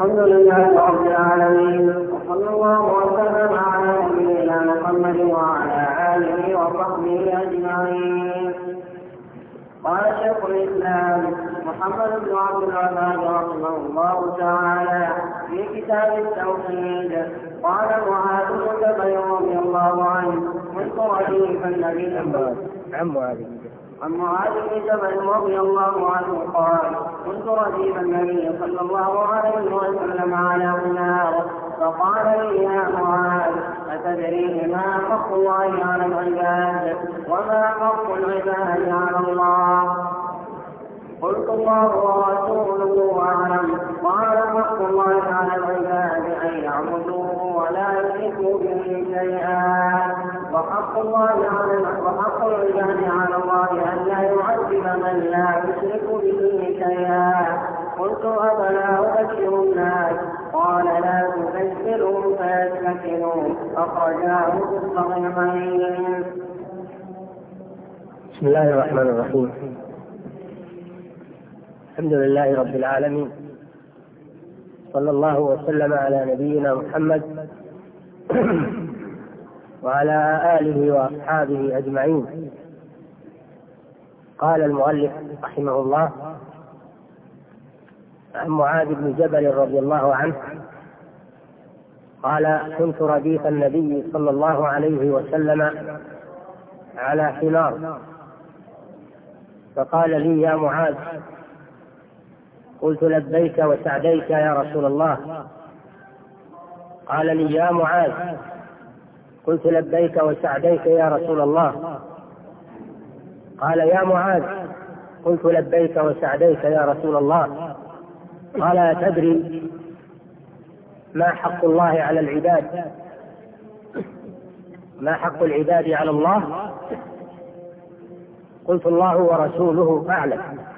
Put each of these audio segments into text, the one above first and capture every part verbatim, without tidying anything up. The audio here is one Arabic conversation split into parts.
الحمد لله رب العالمين، وصلى الله وسلم على نبينا محمد وعلى آله وصحبه أجمعين. قال شيخ الإسلام محمد بن عبد الوهاب رحمه الله تعالى في كتاب التوحيد: قال معاذ بن جبل رضي الله عنه: كنت رديف النبي عن معاذ بن جبل رضي الله عنه قال: كنت رديف النبي صلى الله عليه وسلم على منار، فقال لي: يا معاذ، أتدري ما حق الله على العباد وما حق العباد على الله؟ قلت: الله ورسوله أعلم. قال: حق الله على العباد أن يعبدوه ولا يشركوا به شيئا، وحق الله على وحق العباد على الله أن لا يعذب من لا يشرك به شيئا. قلت: أفلا أبشر الناس؟ قال: لا تبشرهم فيتكلوا. أخرجاه في الصحيحين. بسم الله الرحمن الرحيم. الحمد لله رب العالمين، صلى الله وسلم على نبينا محمد وعلى آله وأصحابه أجمعين. قال المؤلف رحمه الله: عن معاذ بن جبل رضي الله عنه قال: كنت رديف النبي صلى الله عليه وسلم على حمار، فقال لي: يا معاذ. قلت: لبيك وسعديك يا رسول الله. قال لي: يا معاذ. قلت: لبيك وسعديك يا رسول الله. قال: يا معاذ. قلت: لبيك وسعديك يا رسول الله. قال: أتدري ما حق الله على العباد ما حق العباد على الله؟ قلت: الله ورسوله أعلم.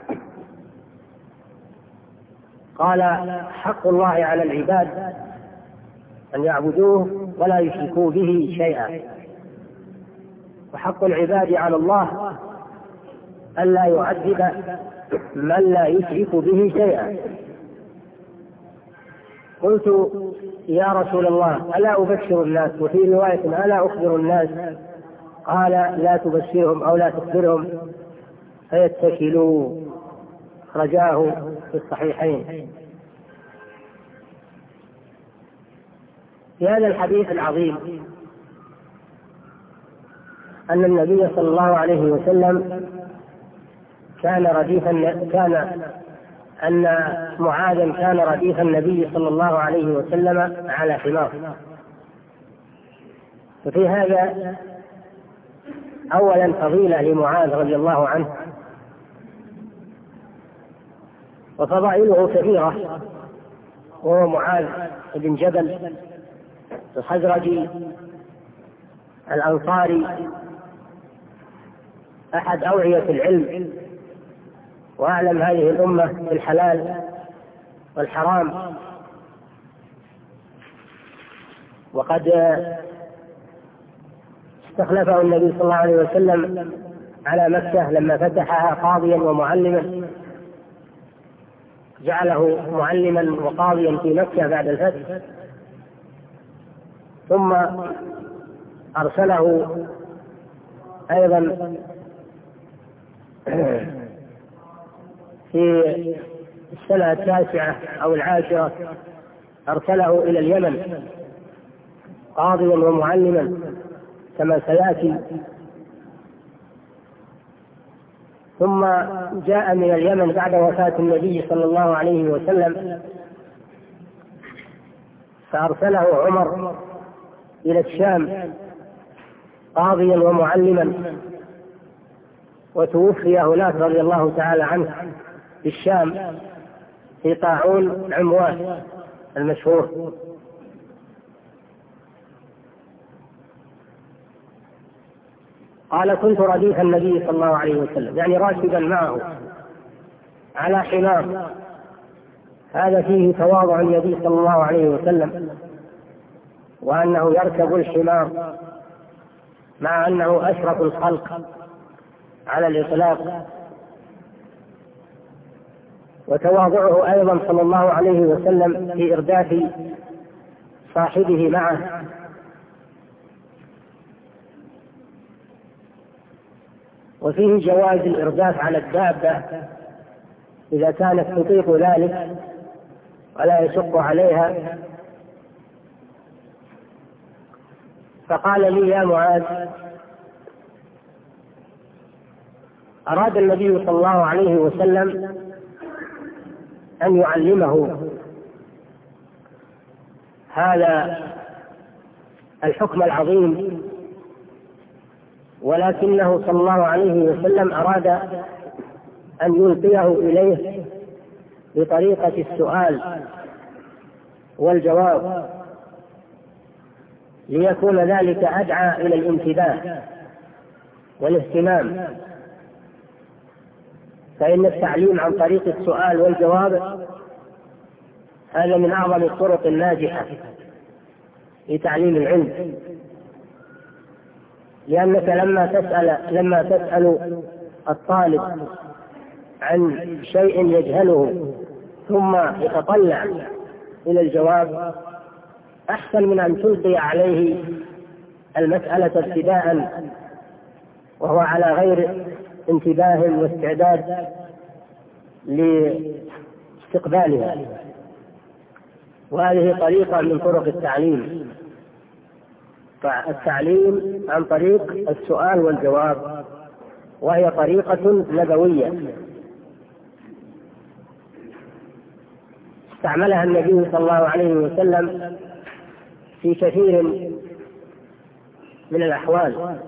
قال: حق الله على العباد أن يعبدوه ولا يشركوا به شيئا، وحق العباد على الله ألا يعذب من لا يشرك به شيئا. قلت: يا رسول الله، ألا أبشر الناس؟ وفي رواية: ألا أخبر الناس؟ قال: لا تبشرهم أو لا تخبرهم فيتكلوا. أخرجاه في الصحيحين. في هذا الحديث العظيم أن النبي صلى الله عليه وسلم كان رديفا كان أن معاذا كان رديف النبي صلى الله عليه وسلم على حمار. وفي هذا أولا فضيلة لمعاذ رضي الله عنه، وفضائله كثيرة، وهو معاذ بن جبل الخزرجي الأنصاري، أحد أوعية العلم وأعلم هذه الأمة بالحلال والحرام. وقد استخلفه النبي صلى الله عليه وسلم على مكة لما فتحها قاضيا ومعلما، جعله معلما وقاضيا في مكة بعد الفتح، ثم أرسله أيضا في السنة التاسعة أو العاشرة أرسله إلى اليمن قاضيا ومعلما كما سيأتي. ثم جاء من اليمن بعد وفاة النبي صلى الله عليه وسلم، فأرسله عمر إلى الشام قاضيا ومعلما، وتوفي هناك رضي الله تعالى عنه في الشام في طاعون عمواس المشهور. قال: كنت رديف النبي صلى الله عليه وسلم، يعني راكبا معه على حمار. هذا فيه تواضع النبي صلى الله عليه وسلم، وأنه يركب الحمار مع أنه أشرف الخلق على الإطلاق. وتواضعه أيضا صلى الله عليه وسلم في إرداف صاحبه معه، وفيه جواز الإرداف على الدابة إذا كانت تطيق ذلك ولا يشق عليها. فقال لي: يا معاذ، أراد النبي صلى الله عليه وسلم أن يعلمه هذا الحكم العظيم، ولكنه صلى الله عليه وسلم أراد أن يلقيه إليه بطريقة السؤال والجواب، ليكون ذلك أدعى إلى الانتباه والاهتمام، فإن التعليم عن طريق السؤال والجواب هذا من أعظم الطرق الناجحة في تعليم العلم، لأنك لما تسأل لما تسأل الطالب عن شيء يجهله ثم يتطلع إلى الجواب أحسن من أن تلقي عليه المسألة ابتداء وهو على غير انتباه واستعداد لاستقبالها. وهذه طريقة من طرق التعليم، فالتعليم عن طريق السؤال والجواب، وهي طريقة نبوية استعملها النبي صلى الله عليه وسلم في كثير من الأحوال.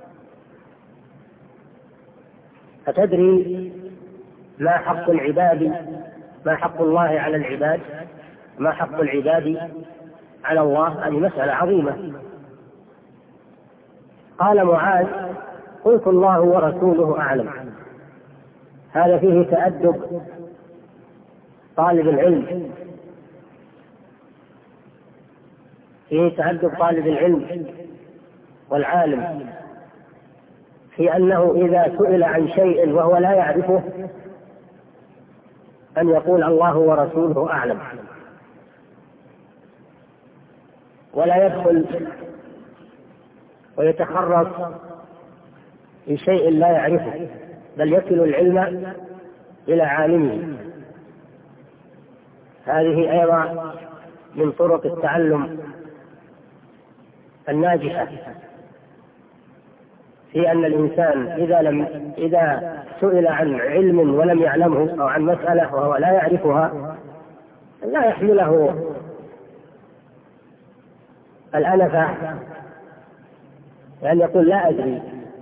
أتدري ما حق العباد ما حق الله على العباد ما حق العباد على الله؟ هذه مسألة عظيمة. قال معاذ: قلت: الله ورسوله أعلم. هذا فيه تأدب طالب العلم فيه تأدب طالب العلم والعالم في أنه إذا سئل عن شيء وهو لا يعرفه أن يقول: الله ورسوله أعلم، ولا يدخل ويتخرص في شيء لا يعرفه، بل يكل العلم إلى عالمه. هذه أيضا من طرق التعلم الناجحة، في أن الإنسان إذا لم إذا سئل عن علم ولم يعلمه أو عن مسألة وهو لا يعرفها لا يحمله الأنفة يعني يقول: لا أدري،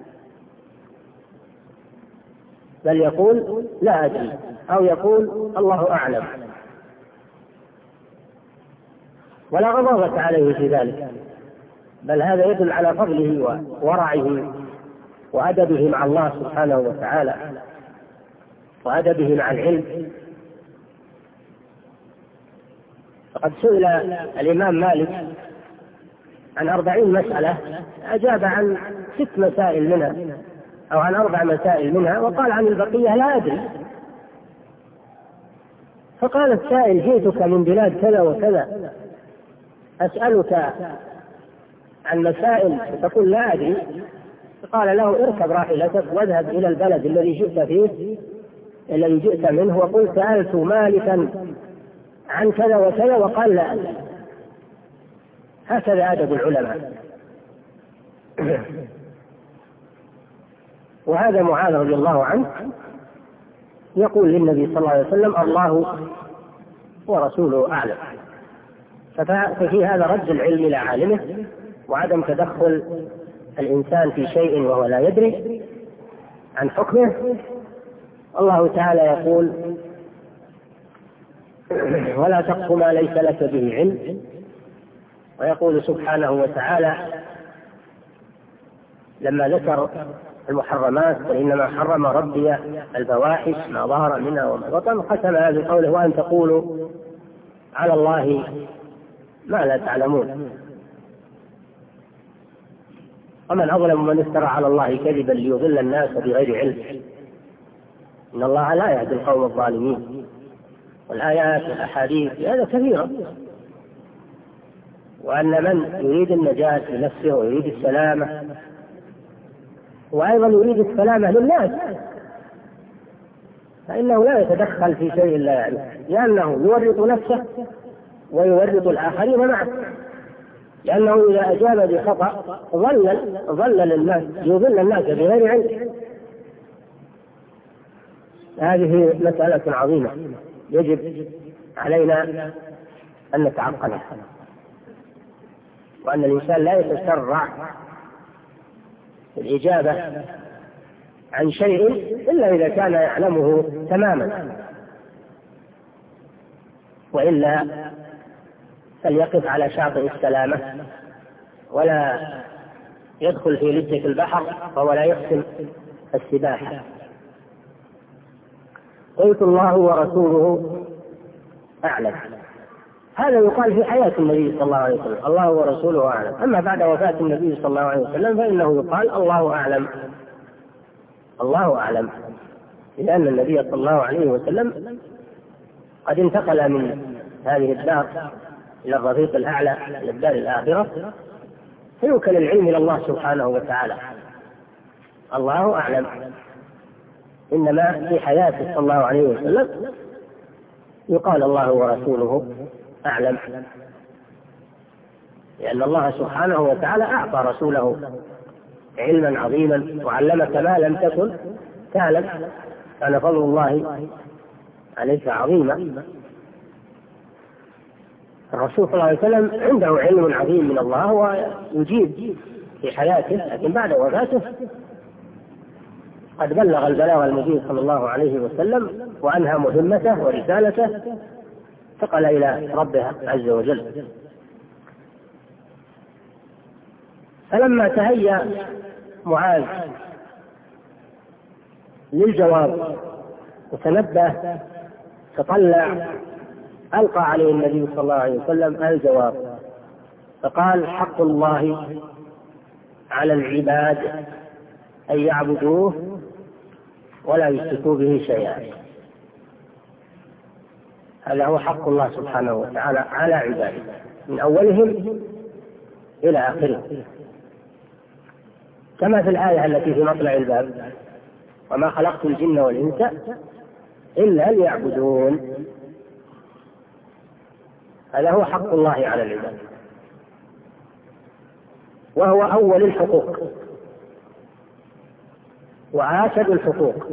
بل يقول: لا أدري، أو يقول: الله أعلم، ولا غضاضة عليه في ذلك، بل هذا يدل على فضله وورعه وأدبه مع الله سبحانه وتعالى وأدبه مع العلم. فقد سئل الإمام مالك عن أربعين مسألة، أجاب عن ست مسائل منها أو عن أربع مسائل منها، وقال عن البقية: لا أدري. فقال السائل: جئتك من بلاد كذا وكذا أسألك عن مسائل تقول لا أدري. قال له: اركب راحلتك واذهب إلى البلد الذي جئت فيه الذي جئت منه وقل: سألت مالكا عن كذا وكذا وقال لا أدري. هكذا أدب العلماء. وهذا معاذ رضي الله عنه يقول للنبي صلى الله عليه وسلم: الله ورسوله أعلم. ففي هذا رد العلم إلى عالمه وعدم تدخل الإنسان في شيء وهو لا يدري عن حكمه. الله تعالى يقول: ولا تقف ما ليس لك به علم. ويقول سبحانه وتعالى لما ذكر المحرمات: وإنما حرم ربي الفواحش ما ظهر منها وما بطن، ختمها بقوله: وأن تقولوا على الله ما لا تعلمون. ومن أظلم من افترى على الله كذبا ليضل الناس بغير علم، إن الله لا يهدي القوم الظالمين. والآيات والأحاديث هذا كثيرة، وأن من يريد النجاة لنفسه ويريد السلامة وأيضا يريد السلامة للناس فإنه لا يتدخل في شيء لا يعرف، لأنه يورط نفسه ويورط الآخرين معه، لأنه إذا أجاب بخطأ ضلل ضلل الناس، يضل الناس بغير علم. هذه مسألة عظيمة يجب علينا أن نتعقلها، وأن الإنسان لا يتسرع في الإجابة عن شيء إلا إذا كان يعلمه تماما، وإلا فليقف على شاطئ السلامة ولا يدخل في لجة البحر ولا يحسن السباحة. قلت الله ورسوله أعلم، هذا يقال في حياة النبي صلى الله عليه وسلم، الله ورسوله أعلم. أما بعد وفاة النبي صلى الله عليه وسلم فإنه يقال الله أعلم، الله أعلم، لأن النبي صلى الله عليه وسلم قد انتقل من هذه الدار إلى الرفيق الأعلى إلى الدار الآخرة، فيوكل العلم إلى الله سبحانه وتعالى. الله أعلم، إنما في حياته صلى الله عليه وسلم يقال الله ورسوله أعلم، لأن الله سبحانه وتعالى أعطى رسوله علما عظيما وعلمك ما لم تكن تعلم، كان فضل الله عليك عظيما. الرسول صلى الله عليه وسلم عنده علم عظيم من الله ويجيب في حياته، لكن بعد وفاته قد بلغ البلاغ المبين صلى الله عليه وسلم وأنهى مهمته ورسالته، فقال إلى ربه عز وجل. فلما تهيأ معاذ للجواب وتنبه تطلع ألقى عليه النبي صلى الله عليه وسلم الجواب، فقال حق الله على العباد أن يعبدوه ولا يشركوا به شيئا. هذا هو حق الله سبحانه وتعالى على عباده من أولهم إلى آخره، كما في الآية التي في مطلع الباب وما خلقت الجن والإنس إلا ليعبدون. هذا هو حق الله على العباد، وهو أول الحقوق وآكد الحقوق،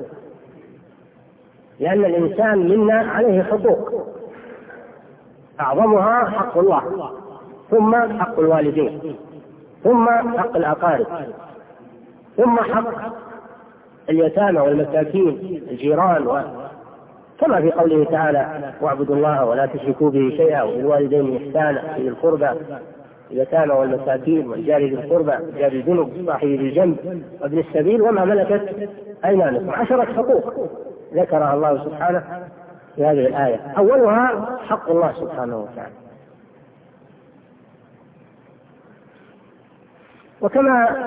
لأن الإنسان منا عليه حقوق أعظمها حق الله، ثم حق الوالدين، ثم حق الأقارب، ثم حق اليتامى والمساكين الجيران، كما في قوله تعالى واعبدوا الله ولا تشركوا به شيئا وبالوالدين إحسانا ذي القربى اليتامى والمساكين والجار ذي القربى جار الجنب صاحب الجنب وابن السبيل وما ملكت أيمانكم. عشرة حقوق ذكرها الله سبحانه في هذه الآية، أولها حق الله سبحانه وتعالى. وكما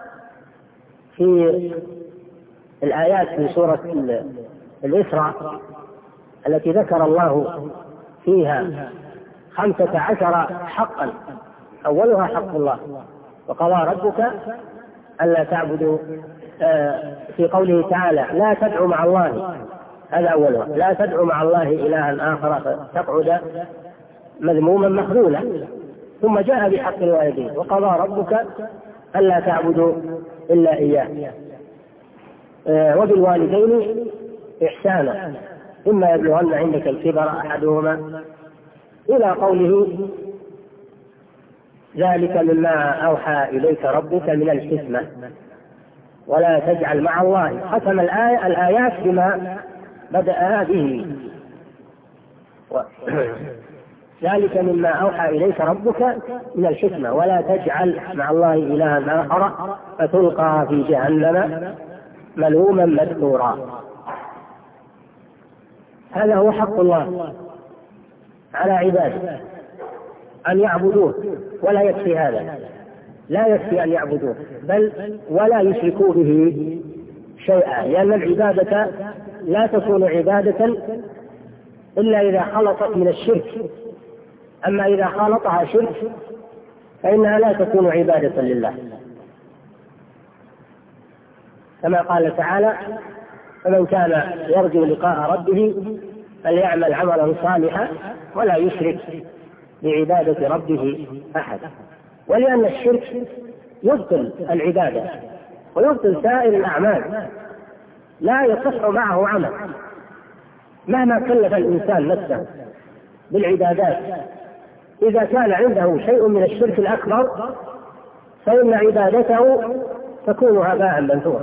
في الآيات في سورة الإسراء التي ذكر الله فيها خمسة عشر حقا، أولها حق الله، وقضى ربك ألا تعبدوا في قوله تعالى لا تدعوا مع الله، هذا أولها لا تدعوا مع الله إلها آخر فتقعد مذموما مخذولا. ثم جاء بحق الوالدين وقضى ربك ألا تعبدوا إلا إياه وبالوالدين إحسانا إما يبلغن عندك الكبر أحدهما إلى قوله ذلك مما أوحى إليك ربك من الحكمة ولا تجعل مع الله. ختم الآية الآيات بما بدأ به ذلك مما أوحى إليك ربك من الحكمة ولا تجعل مع الله إلها آخر فتلقى في جهنم ملوما مدحورا. هذا هو حق الله على عباده أن يعبدوه، ولا يكفي هذا، لا يكفي أن يعبدوه بل ولا يشركوا به شيئا، لأن العبادة لا تكون عبادة إلا إذا خلطت من الشرك. أما إذا خالطها شرك فإنها لا تكون عبادة لله، كما قال تعالى: فمن كان يرجو لقاء ربه فليعمل عملا صالحا ولا يشرك بعبادة ربه أحد. ولأن الشرك يبطل العبادة ويبطل سائر الأعمال، لا يصح معه عمل مهما كلف الإنسان نفسه بالعبادات. إذا كان عنده شيء من الشرك الأكبر فإن عبادته تكون هباء منثورا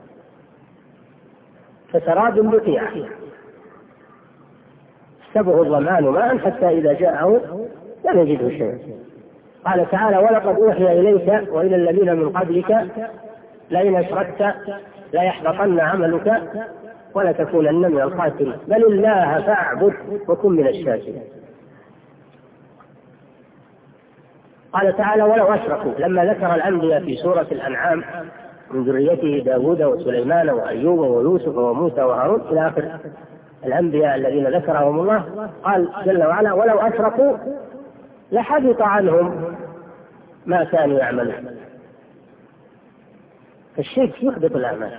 كسراب بقيعة يحسبه الظمآن ماء حتى إذا جاءه لم يجده شيئا. قال تعالى: ولقد أوحي إليك وإلى الذين من قبلك لئن أشركت ليحبطن عملك ولتكونن من الخاسرين بل الله فاعبد وكن من الشاكرين. قال تعالى: ولو أشركوا، لما ذكر الأنبياء في سورة الأنعام من ذريته داود وسليمان وأيوب ويوسف وموسى وهارون إلى آخر الأنبياء الذين ذكرهم الله، قال جل وعلا: ولو أشركوا لحبط عنهم ما كانوا يعملون. فالشرك يحبط الأعمال،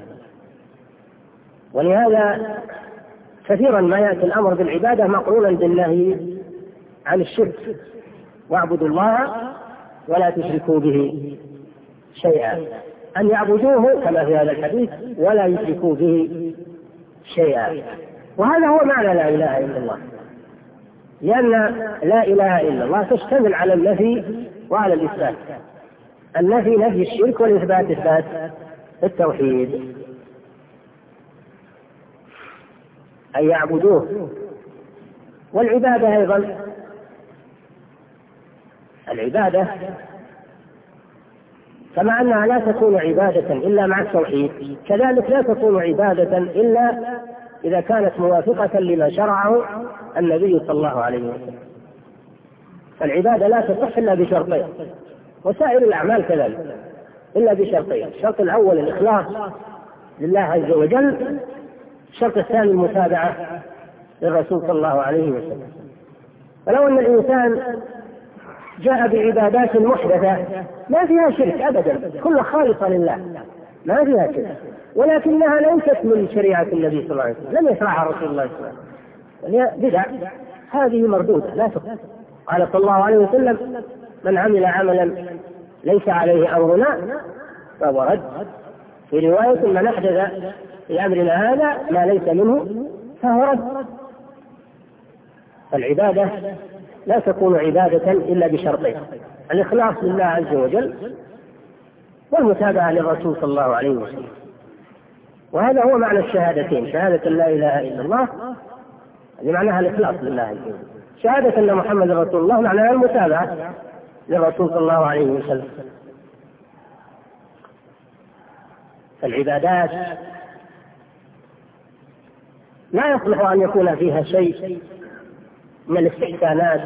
ولهذا كثيرا ما يأتي الأمر بالعبادة مقرونا بالنهي عن الشرك: واعبدوا الله ولا تشركوا به شيئا، أن يعبدوه كما في هذا الحديث ولا يشركوا به شيئا. وهذا هو معنى لا إله إلا الله، لأن لا إله إلا الله تشتمل على النفي وعلى الإثبات. النفي نفي الشرك والإثبات إثبات التوحيد، أن يعبدوه. والعبادة أيضا، العبادة كما أنها لا تكون عبادة إلا مع التوحيد، كذلك لا تكون عبادة إلا إذا كانت موافقة لما شرعه النبي صلى الله عليه وسلم. فالعبادة لا تصح إلا بشرطين، وسائر الأعمال كذلك إلا بشرطين: الشرط الأول الإخلاص لله عز وجل، الشرط الثاني المتابعة للرسول صلى الله عليه وسلم. ولو أن الإنسان جاء بعبادات محدثة ما فيها شرك أبدا، كلها خالصة لله ما فيها شرك، ولكنها ليست من شريعة النبي صلى الله عليه وسلم، لم يشرعها رسول الله صلى الله عليه وسلم، بدع، هذه مردودة لا تقبل. قال صلى الله عليه وسلم: من عمل عملا ليس عليه أمرنا فهو رد. في رواية: من أحدث في أمرنا هذا ما ليس منه فهو رد. فالعبادة لا تكون عبادة إلا بشرطين: الإخلاص لله عز وجل والمتابعة للرسول صلى الله عليه وسلم. وهذا هو معنى الشهادتين: شهادة لا إله إلا الله هذه معناها الإخلاص لله عز وجل، شهادة أن محمد رسول الله معناها المتابعة للرسول صلى الله عليه وسلم. العبادات لا يصلح أن يكون فيها شيء من الاستحسانات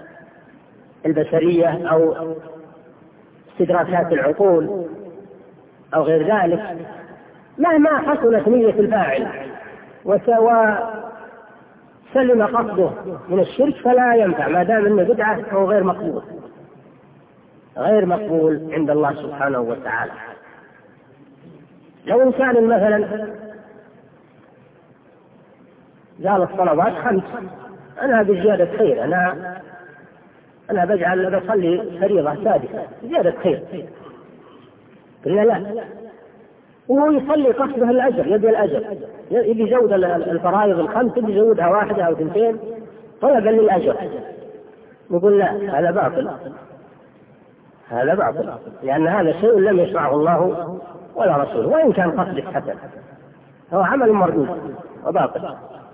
البشرية أو استدراكات العقول أو غير ذلك، مهما حصلت نية الفاعل وسلم قصده من الشرك فلا ينفع ما دام انه بدعة أو غير مقبول غير مقبول عند الله سبحانه وتعالى. لو إنسان مثلا قال الصلوات خمس، أنا بزيادة خير، أنا أنا بجعل بصلي فريضة سادسة زيادة خير، قلنا لا، وهو يصلي قصده الأجر، يبي الأجر، يبي يزود الفرائض الخمس، يبي يزودها واحدة أو اثنتين طلبا للأجر، نقول لا، هذا باطل، هذا باطل، لأن هذا شيء لم يشرعه الله ولا رسوله، وإن كان قصدك حسن هو عمل مردود وباطل.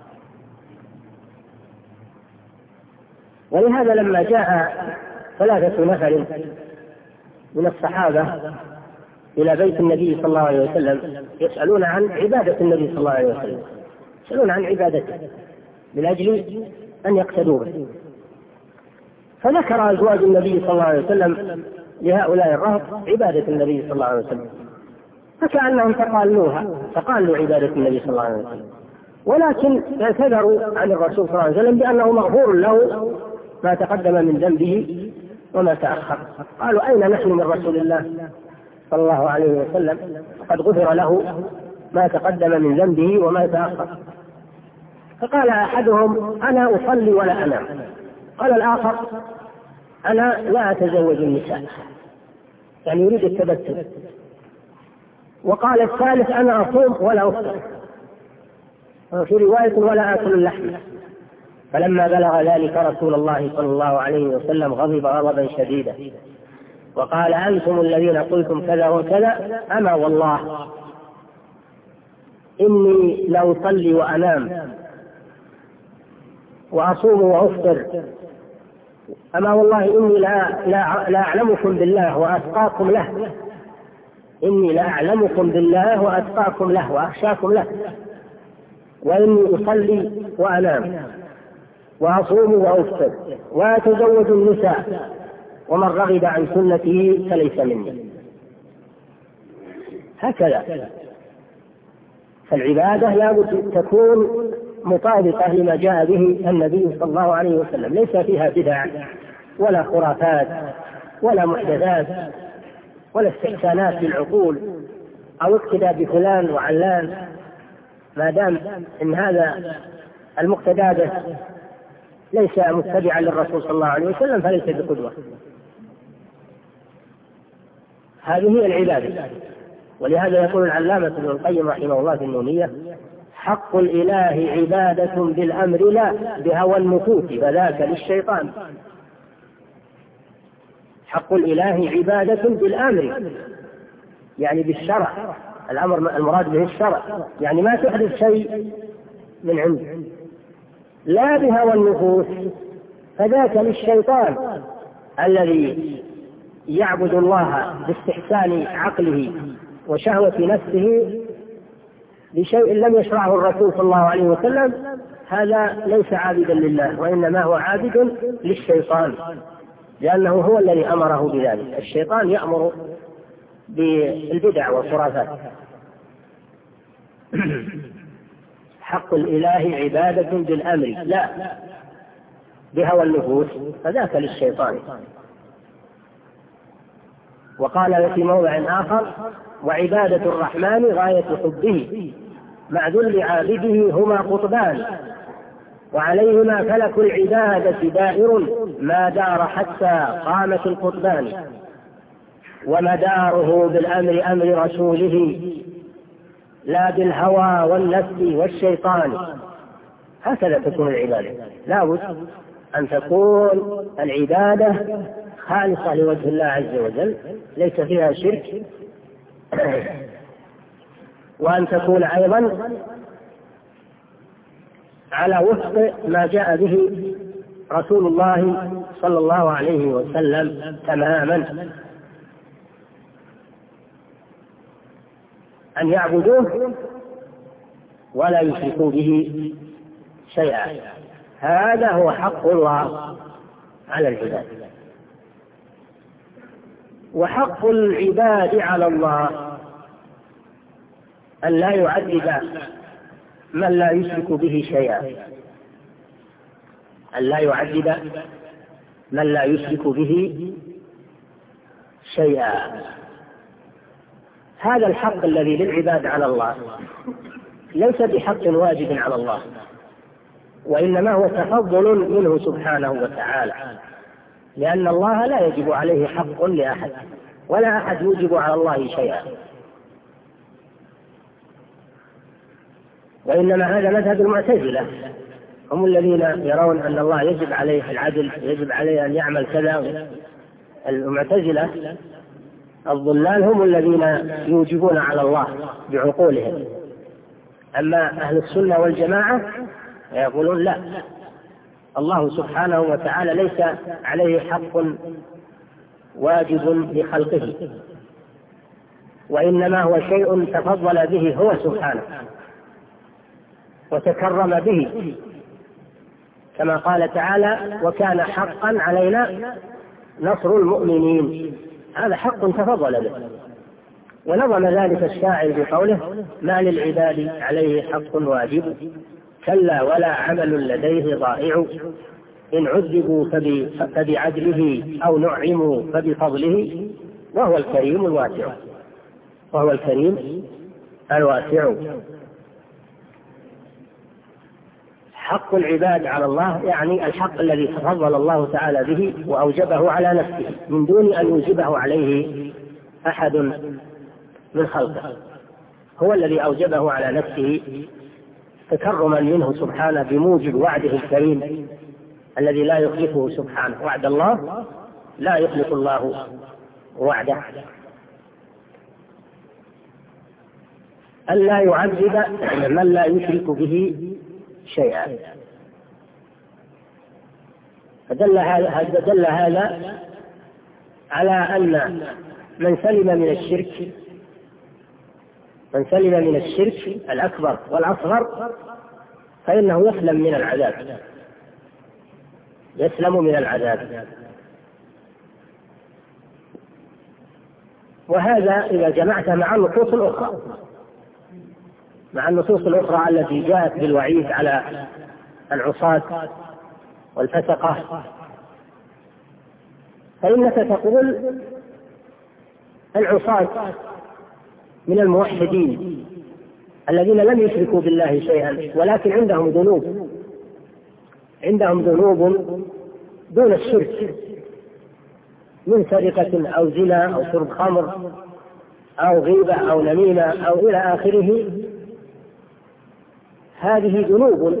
ولهذا لما جاء ثلاثة نفر من الصحابة إلى بيت النبي صلى الله عليه وسلم يسألون عن عبادة النبي صلى الله عليه وسلم، يسألون عن عبادته من أجل أن يقتدوا به، فذكر أزواج النبي صلى الله عليه وسلم لهؤلاء الرهط عبادة النبي صلى الله عليه وسلم، فكأنهم تقالوها، تقالوا عبادة النبي صلى الله عليه وسلم، ولكن اعتذروا عن الرسول صلى الله عليه وسلم بأنه مغفور له ما تقدم من ذنبه وما تأخر. قالوا أين نحن من رسول الله صلى الله عليه وسلم قد غفر له ما تقدم من ذنبه وما تأخر. فقال أحدهم أنا أصلي ولا أنام، قال الآخر أنا لا أتزوج النساء، يعني يريد التبتل، وقال الثالث أنا أصوم ولا أفطر، وفي رواية ولا آكل اللحم. فلما بلغ ذلك رسول الله صلى الله عليه وسلم غضب غضبا شديدا وقال أنتم الذين قلتم كذا وكذا، أما والله إني لأصلي وأنام وأصوم وأفطر، أما والله إني لا, لا, لا أعلمكم بالله وأتقاكم له، إني لا أعلمكم بالله وأتقاكم له وأخشاكم له، وإني أصلي وأنام وأصوم وأفطر وأتزوج النساء، ومن رغب عن سنته فليس مني. هكذا. فالعبادة لابد تكون مطابقة لما جاء به النبي صلى الله عليه وسلم، ليس فيها بدع ولا خرافات ولا محدثات ولا استحسانات للعقول أو اقتداء بفلان وعلان. ما دام إن هذا المقتدى به ليس متبعا للرسول صلى الله عليه وسلم فليس بقدوة. هذه هي العبادة. ولهذا يقول العلامة ابن القيم رحمه الله في النونية: حق الإله عبادة بالأمر لا بهوى النفوس فذاك للشيطان. حق الإله عبادة بالأمر، يعني بالشرع، الأمر المراد به الشرع، يعني ما تحدث شيء من عنده، لا بهوى النفوس فذاك للشيطان الذي يعبد الله باستحسان عقله وشهوة نفسه بشيء لم يشرعه الرسول صلى الله عليه وسلم، هذا ليس عابدا لله وإنما هو عابد للشيطان، لأنه هو الذي أمره بذلك. الشيطان يأمر بالبدع والخرافات. حق الإله عبادة بالأمر لا بهوى النفوس فذاك للشيطان. وقال في موضع آخر: وعبادة الرحمن غاية حبه مع ذل عابده هما قطبان وعليهما فلك العبادة دائر ما دار حتى قامت القطبان ومداره بالأمر أمر رسوله لا بالهوى والنفس والشيطان. هكذا تكون العبادة، لا بد أن تكون العبادة خالصة لوجه الله عز وجل ليس فيها شرك، وأن تكون أيضا على وفق ما جاء به رسول الله صلى الله عليه وسلم تماما، أن يعبدوه ولا يشركوا به شيئا. هذا هو حق الله على العباد. وحق العباد على الله أن لا يعذب من لا يشرك به شيئا، أن لا يعذب من لا يشرك به شيئا. هذا الحق الذي للعباد على الله ليس بحق واجب على الله، وإنما هو تفضل منه سبحانه وتعالى، لأن الله لا يجب عليه حق لأحد ولا أحد يوجب على الله شيئا. وإنما هذا مذهب المعتزلة، هم الذين يرون أن الله يجب عليه العدل، يجب عليه أن يعمل كذا. المعتزلة الضلال هم الذين يوجبون على الله بعقولهم، أما أهل السنة والجماعة يقولون لا، الله سبحانه وتعالى ليس عليه حق واجب لخلقه، وإنما هو شيء تفضل به هو سبحانه وتكرم به، كما قال تعالى: وكان حقا علينا نصر المؤمنين. هذا حق تفضل به. ونظم ذلك الشاعر بقوله: ما للعباد عليه حق واجب كلا ولا عمل لديه ضائع، إن عذبوا فبعدله أو نعموا فبفضله، وهو الكريم الواسع وهو الكريم الواسع. حق العباد على الله يعني الحق الذي تفضل الله تعالى به وأوجبه على نفسه من دون أن يوجبه عليه أحد من خلقه، هو الذي أوجبه على نفسه تكرما منه سبحانه بموجب وعده الكريم الذي لا يخلفه سبحانه. وعد الله لا يخلف الله وعده، ألا يعذب من لا يشرك به شيئا. فدل هذا دل هذا على أن من سلم من الشرك من سلم من الشرك الأكبر والأصغر فإنه يسلم من العذاب يسلم من العذاب. وهذا إذا جمعته مع النصوص الأخرى مع النصوص الأخرى التي جاءت بالوعيد على العصاة والفسقة، فإنك تقول العصاة من الموحدين الذين لم يشركوا بالله شيئا ولكن عندهم ذنوب عندهم ذنوب دون الشرك من سرقة أو زنا أو شرب خمر أو غيبة أو نميمة أو إلى آخره، هذه ذنوب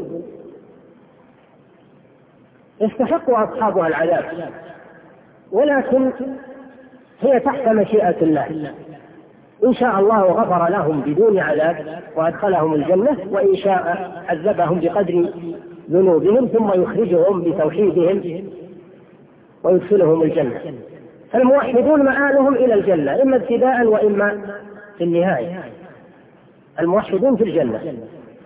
يستحق أصحابها العذاب، ولكن هي تحت مشيئة الله، إن شاء الله غفر لهم بدون عذاب وأدخلهم الجنة، وإن شاء عذبهم بقدر ذنوبهم ثم يخرجهم بتوحيدهم ويدخلهم الجنة. فالموحدون مآلهم إلى الجنة إما ابتداء وإما في النهاية. الموحدون في الجنة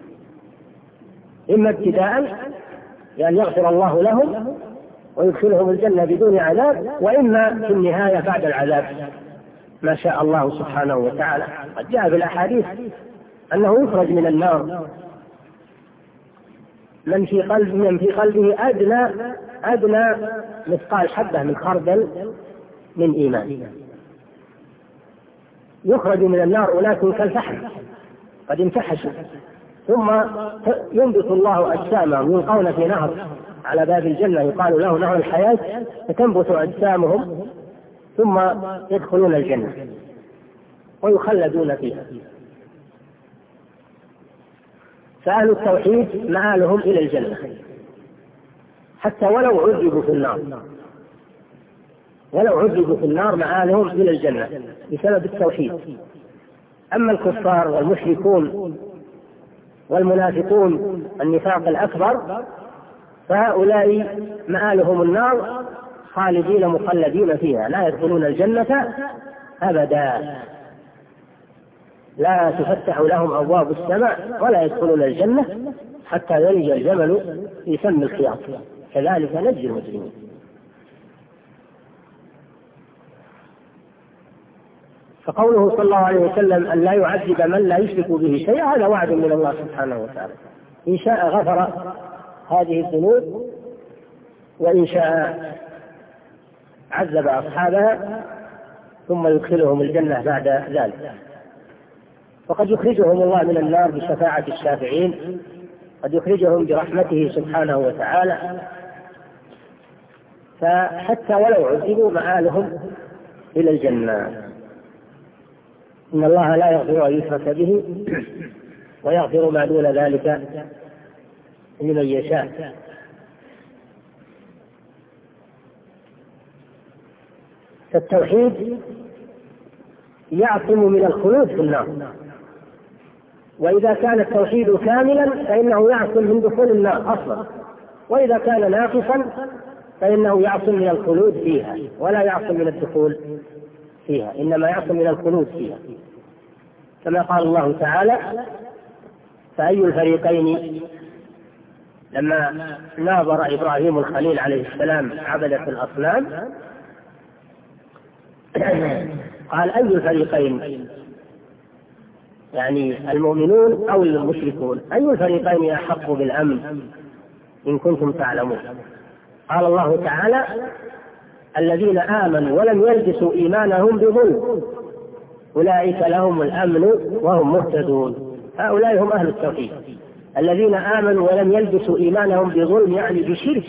إما ابتداء يعني يغفر الله لهم ويدخلهم الجنة بدون عذاب، وإما في النهاية بعد العذاب ما شاء الله سبحانه وتعالى. قد جاء في الأحاديث أنه يخرج من النار من في قلب من في قلبه أدنى أدنى مثقال حبة من خردل من إيمان، يخرج من النار أناس كالفحم قد انتحشوا، ثم ينبت الله أجسامهم يلقون في نهر على باب الجنة يقال له نهر الحياة، فتنبت أجسامهم ثم يدخلون الجنة ويخلدون فيها. فأهل التوحيد مآلهم إلى الجنة حتى ولو عذبوا في النار ولو عذبوا في النار مآلهم إلى الجنة بسبب التوحيد. أما الكفار والمشركون والمنافقون النفاق الأكبر فهؤلاء مآلهم النار خالدين مخلدين فيها، لا يدخلون الجنة أبدا، لا تفتح لهم أبواب السماء ولا يدخلون الجنة حتى يلج الجمل في سم الخياط، كذلك نجزي المجرمين. فقوله صلى الله عليه وسلم أن لا يعذب من لا يشرك به شيئا هذا وعد من الله سبحانه وتعالى، إن شاء غفر هذه الذنوب وإن شاء عذب أصحابها ثم يدخلهم الجنة بعد ذلك. وقد يخرجهم الله من النار بشفاعة الشافعين، قد يخرجهم برحمته سبحانه وتعالى، فحتى ولو عذبوا مآلهم إلى الجنة. إن الله لا يغفر أن يشرك به ويغفر ما دون ذلك لمن يشاء. فالتوحيد يعصم من الخلود في النار، وإذا كان التوحيد كاملا فإنه يعصم من دخول النار أصلا، وإذا كان ناقصا فإنه يعصم من الخلود فيها ولا يعصم من الدخول فيها، إنما يعصم من الخلود فيها، كما قال الله تعالى: فأي الفريقين لما ناظر إبراهيم الخليل عليه السلام عبدة الأصنام قال: أي الفريقين يعني المؤمنون أو المشركون، أي الفريقين أحق بالأمن إن كنتم تعلمون. قال الله تعالى: الذين آمنوا ولم يلبسوا إيمانهم بظلم أولئك لهم الأمن وهم مهتدون. هؤلاء هم أهل التوحيد، الذين آمنوا ولم يلبسوا إيمانهم بظلم يعني بشرك.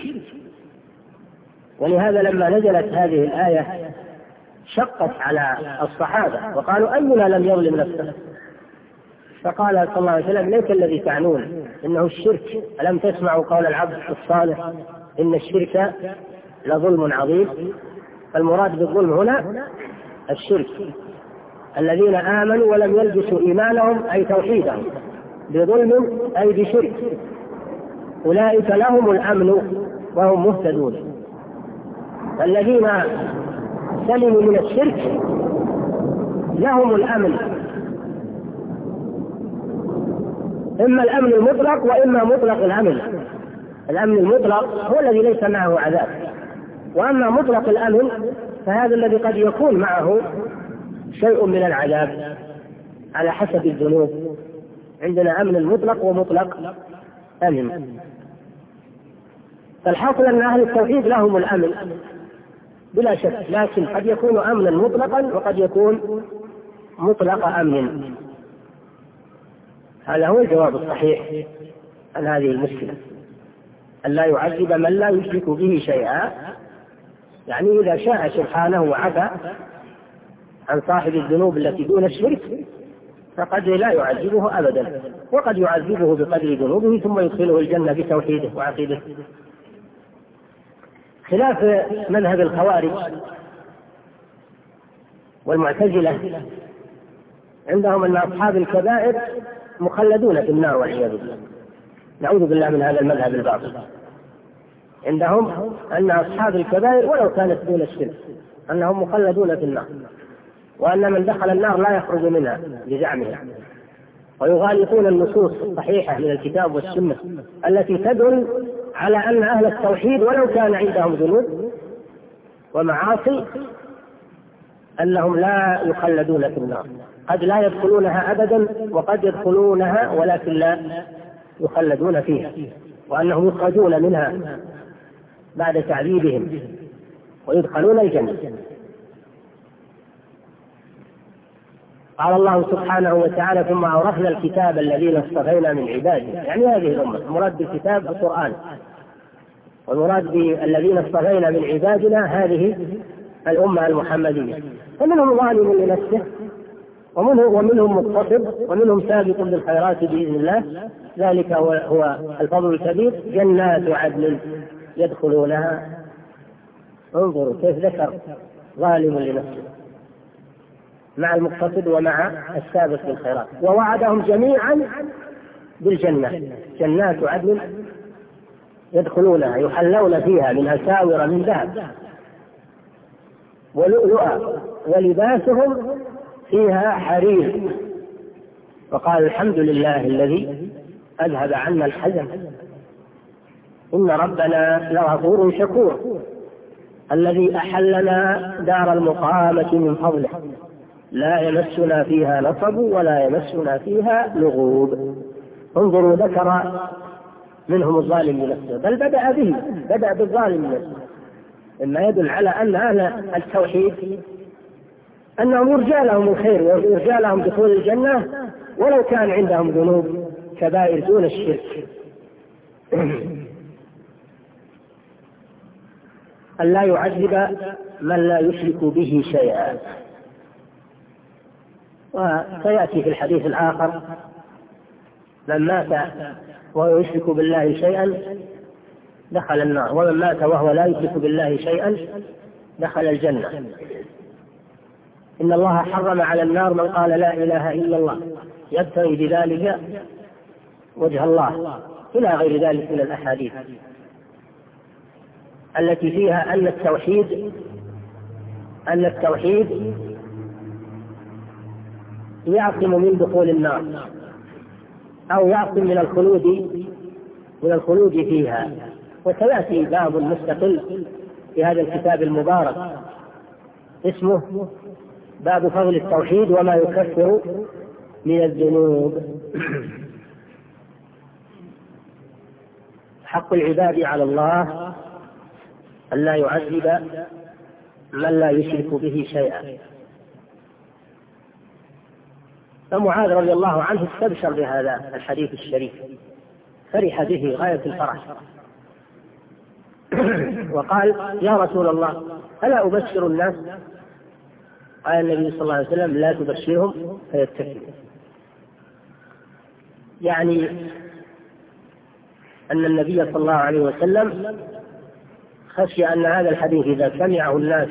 ولهذا لما نزلت هذه الآية شقت على الصحابة وقالوا: أينا لم يظلم نفسه؟ فقال صلى الله عليه وسلم: ليس الذي تعنون، إنه الشرك. ألم تسمعوا قول العبد الصالح: إن الشرك لظلم عظيم؟ فالمراد بالظلم هنا الشرك. الذين آمنوا ولم يلبسوا إيمانهم أي توحيدهم بظلم أي بشرك أولئك لهم الأمن وهم مهتدون. الذين سلموا من الشرك لهم الأمن، إما الأمن المطلق وإما مطلق الأمن. الأمن المطلق هو الذي ليس معه عذاب، وأما مطلق الأمن فهذا الذي قد يكون معه شيء من العذاب على حسب الذنوب. عندنا أمن المطلق ومطلق أمن. فالحاصل أن أهل التوحيد لهم الأمن بلا شك، لكن قد يكون أمنا مطلقا وقد يكون مطلق أمن. هذا هو الجواب الصحيح عن هذه المشكلة، أن لا يعذب من لا يشرك به شيئا. يعني إذا شاء سبحانه وعفى عن صاحب الذنوب التي دون الشرك فقد لا يعذبه أبدا، وقد يعذبه بقدر ذنوبه ثم يدخله الجنة بتوحيده وعقيدته. خلاف مذهب الخوارج والمعتزلة، عندهم أن أصحاب الكبائر مخلدون في النار والعياذ بالله. نعوذ بالله من هذا المذهب الباطل. عندهم أن أصحاب الكبائر ولو كانت دون الشرك أنهم مخلدون في النار، وأن من دخل النار لا يخرج منها بزعمها. ويغالطون النصوص الصحيحة من الكتاب والسنة التي تدل على أن أهل التوحيد ولو كان عندهم ذنوب ومعاصي أنهم لا يخلدون في النار، قد لا يدخلونها أبدا وقد يدخلونها ولكن لا يخلدون فيها، وأنهم يخرجون منها بعد تعذيبهم ويدخلون الجنة. قال الله سبحانه وتعالى: ثم أورثنا الكتاب الذين اصطفينا من عبادنا. يعني هذه الأمة، المراد بالكتاب القرآن، والمراد بالذين اصطفينا من عبادنا هذه الأمة المحمدية. فمنهم ظالم لنفسه ومنهم, ومنهم مقتصد ومنهم سابق بالخيرات بإذن الله، ذلك هو, هو الفضل الكبير. جنات عدن يدخلونها. انظروا كيف ذكر ظالم لنفسه مع المقتصد ومع السابق بالخيرات، ووعدهم جميعا بالجنة، جنات عدن يدخلونها يحلون فيها من أساور من ذهب ولؤلؤا ولباسهم فيها حرير. وقال: الحمد لله الذي أذهب عنا الحزن إن ربنا لغفور شكور الذي أحلنا دار المقامة من فضله لا يمسنا فيها نصب ولا يمسنا فيها لغوب. انظروا، ذكر منهم الظالم لنفسه، بل بدأ به، بدأ بالظالم لنفسه، مما يدل على أن أهل التوحيد أنهم يرجى لهم الخير ويرجى لهم دخول الجنة ولو كان عندهم ذنوب كبائر دون الشرك. أن لا يعذب من لا يشرك به شيئا. وسيأتي في الحديث الآخر: من مات وهو يشرك بالله شيئا دخل النار، ومن مات وهو لا يشرك بالله شيئا دخل الجنة. إن الله حرم على النار من قال لا إله إلا الله يبتغي بذلك وجه الله، إلى غير ذلك من الأحاديث التي فيها أن التوحيد أن التوحيد يعصم من دخول النار أو يعصم من الخلود من الخلود فيها. وسيأتي باب مستقل في هذا الكتاب المبارك اسمه باب فضل التوحيد وما يكفر من الذنوب. حق العباد على الله أن لا يعذب من لا يشرك به شيئا. فمعاذ رضي الله عنه استبشر بهذا الحديث الشريف، فرح به غاية الفرح، وقال: يا رسول الله ألا أبشر الناس؟ قال النبي صلى الله عليه وسلم: لا تبشرهم فيتكلوا. يعني أن النبي صلى الله عليه وسلم خشي أن هذا الحديث إذا سمعه الناس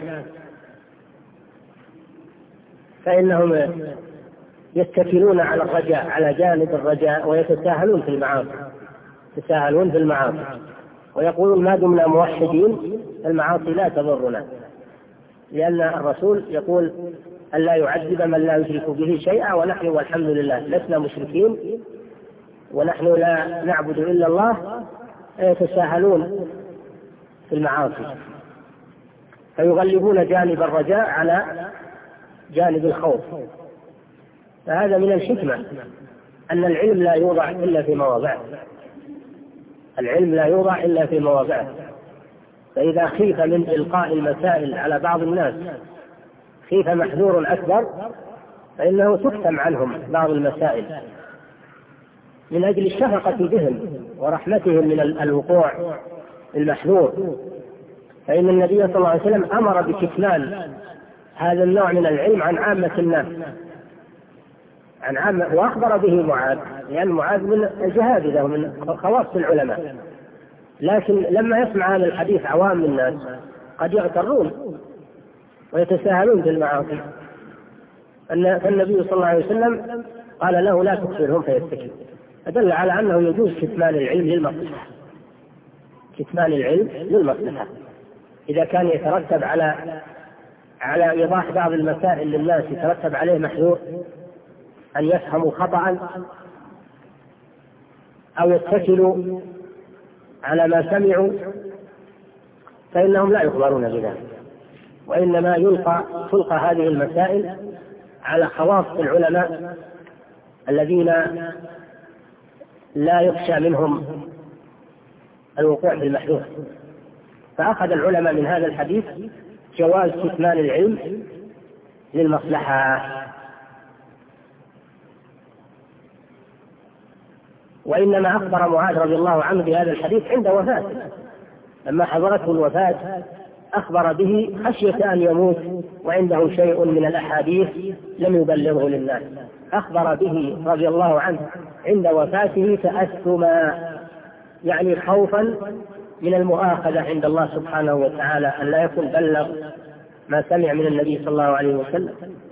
فإنهم يتكلون على الرجاء، على جانب الرجاء، ويتساهلون في المعاصي يتساهلون في المعاصي ويقولون: ما دمنا موحدين المعاصي لا تضرنا، لأن الرسول يقول: أن لا يعذب من لا يشرك به شيئا، ونحن والحمد لله لسنا مشركين ونحن لا نعبد إلا الله. يتساهلون في المعاصي فيغلبون جانب الرجاء على جانب الخوف. فهذا من الحكمة أن العلم لا يوضع إلا في مواضعه، العلم لا يوضع إلا في مواضعه. فإذا خيف من إلقاء المسائل على بعض الناس، خيف محذور أكبر، فإنه تكتم عنهم بعض المسائل من أجل الشفقة بهم ورحمتهم من الوقوع المحذور. فإن النبي صلى الله عليه وسلم أمر بكتمان هذا النوع من العلم عن عامة الناس، عن عامة، وأخبر به معاذ، لأن معاذ من الجهابذة ومن خواص العلماء. لكن لما يسمع هذا الحديث عوام الناس قد يغترون ويتساهلون بالمعاصي. فالنبي صلى الله عليه وسلم قال له: لا تكثرهم فيتكلوا. أدل على أنه يجوز كتمان العلم للمصلحة، كتمان العلم للمصلحة إذا كان يترتب على على إيضاح بعض المسائل للناس يترتب عليه محذور أن يفهموا خطأ أو يتكلوا على ما سمعوا، فإنهم لا يخبرون بذلك، وإنما يلقى تلقى هذه المسائل على خواص العلماء الذين لا يخشى منهم الوقوع في المحذور. فأخذ العلماء من هذا الحديث جواز كتمان العلم للمصلحة. وإنما أخبر معاذ رضي الله عنه بهذا الحديث عند وفاته، لما حضرته الوفاة أخبر به خشية أن يموت وعنده شيء من الأحاديث لم يبلغه للناس، أخبر به رضي الله عنه عند وفاته تأثما، يعني خوفا من المؤاخذة عند الله سبحانه وتعالى أن لا يكون بلغ ما سمع من النبي صلى الله عليه وسلم،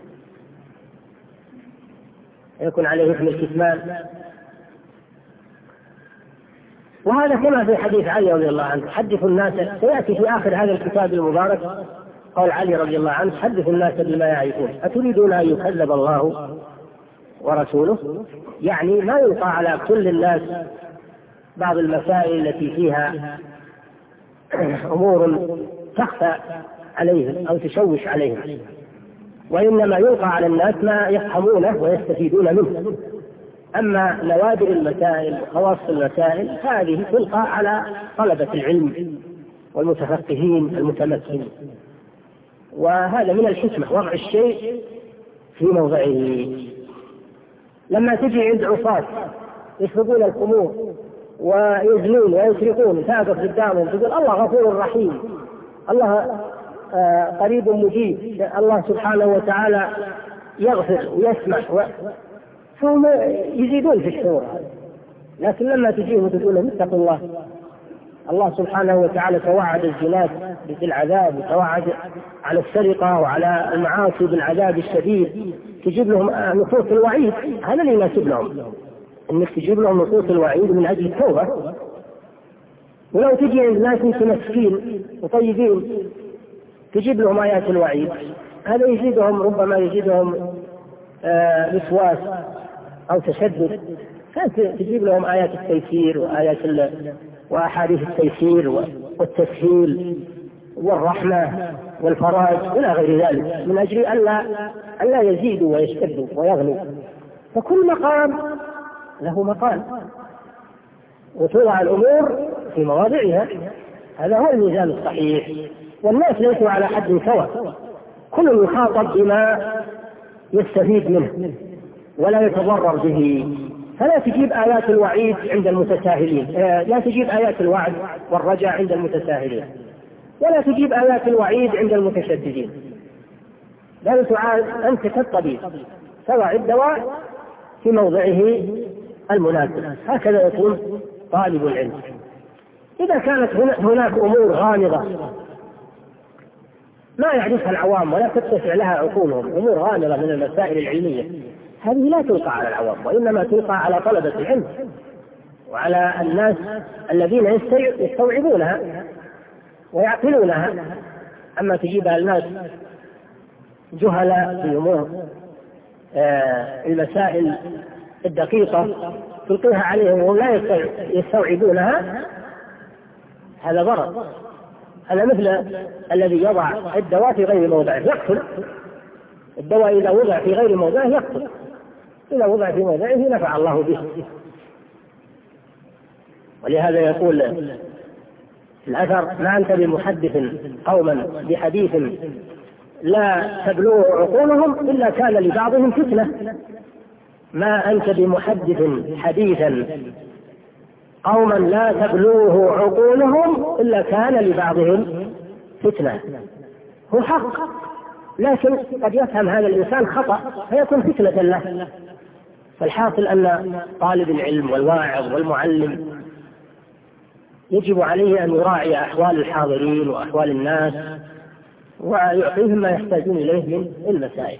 يكون عليه اسم الكتمان. وهذا كما في حديث علي رضي الله عنه: حدث الناس، سيأتي في آخر هذا الكتاب المبارك قول علي رضي الله عنه: حدث الناس بما يعرفون أتريدون أن يكذب الله ورسوله؟ يعني ما يلقى على كل الناس بعض المسائل التي فيها أمور تخفى عليهم أو تشوش عليهم، وإنما يلقى على الناس ما يفهمونه ويستفيدون منه. أما نوادر المسائل وخواص المسائل هذه تلقى على طلبة العلم والمتفقهين المتمكنين. وهذا من الحكمة وضع الشيء في موضعه. لما تجي عند عصاة يشربون الخمور ويزنون ويسرقون تقف قدامهم تقول: الله غفور رحيم، الله قريب مجيب، الله سبحانه وتعالى يغفر ويسمح و... ثم يزيدون في الشعور. لكن لما تجيهم تقول: اتقوا الله، الله سبحانه وتعالى توعد الزنات بالعذاب، وتوعد على السرقة وعلى المعاصي بالعذاب الشديد، تجيب لهم نصوص الوعيد. هذا اللي يناسب لهم، انك تجيب لهم نصوص الوعيد من اجل التوبة. ولو تجي عند ناس متمسكين وطيبين تجيب لهم آيات الوعيد، هذا يزيدهم، ربما يزيدهم آه وسواس أو تشدد. كانت تجيب لهم آيات التيسير وآيات وأحاديث التيسير والتسهيل والرحمة والفراج إلى غير ذلك، من أجل ألا ألا يزيدوا ويشتدوا ويغلوا. فكل مقام له مقال، وتوضع الأمور في مواضعها. هذا هو الميزان الصحيح. والناس ليسوا على حد سواء، كل يخاطب بما يستفيد منه ولا يتضرر به. فلا تجيب آيات الوعيد عند المتساهلين، لا تجيب آيات الوعد والرجاء عند المتساهلين، ولا تجيب آيات الوعيد عند المتشددين. بل تعال أنت كالطبيب تضع الدواء في موضعه المناسب. هكذا يكون طالب العلم. إذا كانت هناك أمور غامضة ما يعرفها العوام ولا تتسع لها عقولهم، أمور غامضة من المسائل العلمية، هذه لا تلقى على العوام، وإنما تلقى على طلبة العلم وعلى الناس الذين يستوعبونها ويعقلونها. أما تجيبها الناس جهلاء في أمور المسائل الدقيقة تلقيها عليهم وهم لا يستوعبونها، هذا ضرر. هذا مثل الذي يضع الدواء في غير موضعه يقتل. الدواء إذا وضع في غير موضعه يقتل، إذا وضع في موضعه نفع الله به. ولهذا يقول الأثر: ما أنت بمحدث قوما بحديث لا تبلغ عقولهم إلا كان لبعضهم فتنة. ما أنت بمحدث حديثا قوما لا تبلغه عقولهم إلا كان لبعضهم فتنة. هو حق، لكن قد يفهم هذا الإنسان خطأ فيكون فتنة له. فالحاصل أن طالب العلم والواعظ والمعلم يجب عليه أن يراعي أحوال الحاضرين وأحوال الناس ويعطيهم ما يحتاجون إليه من المسائل،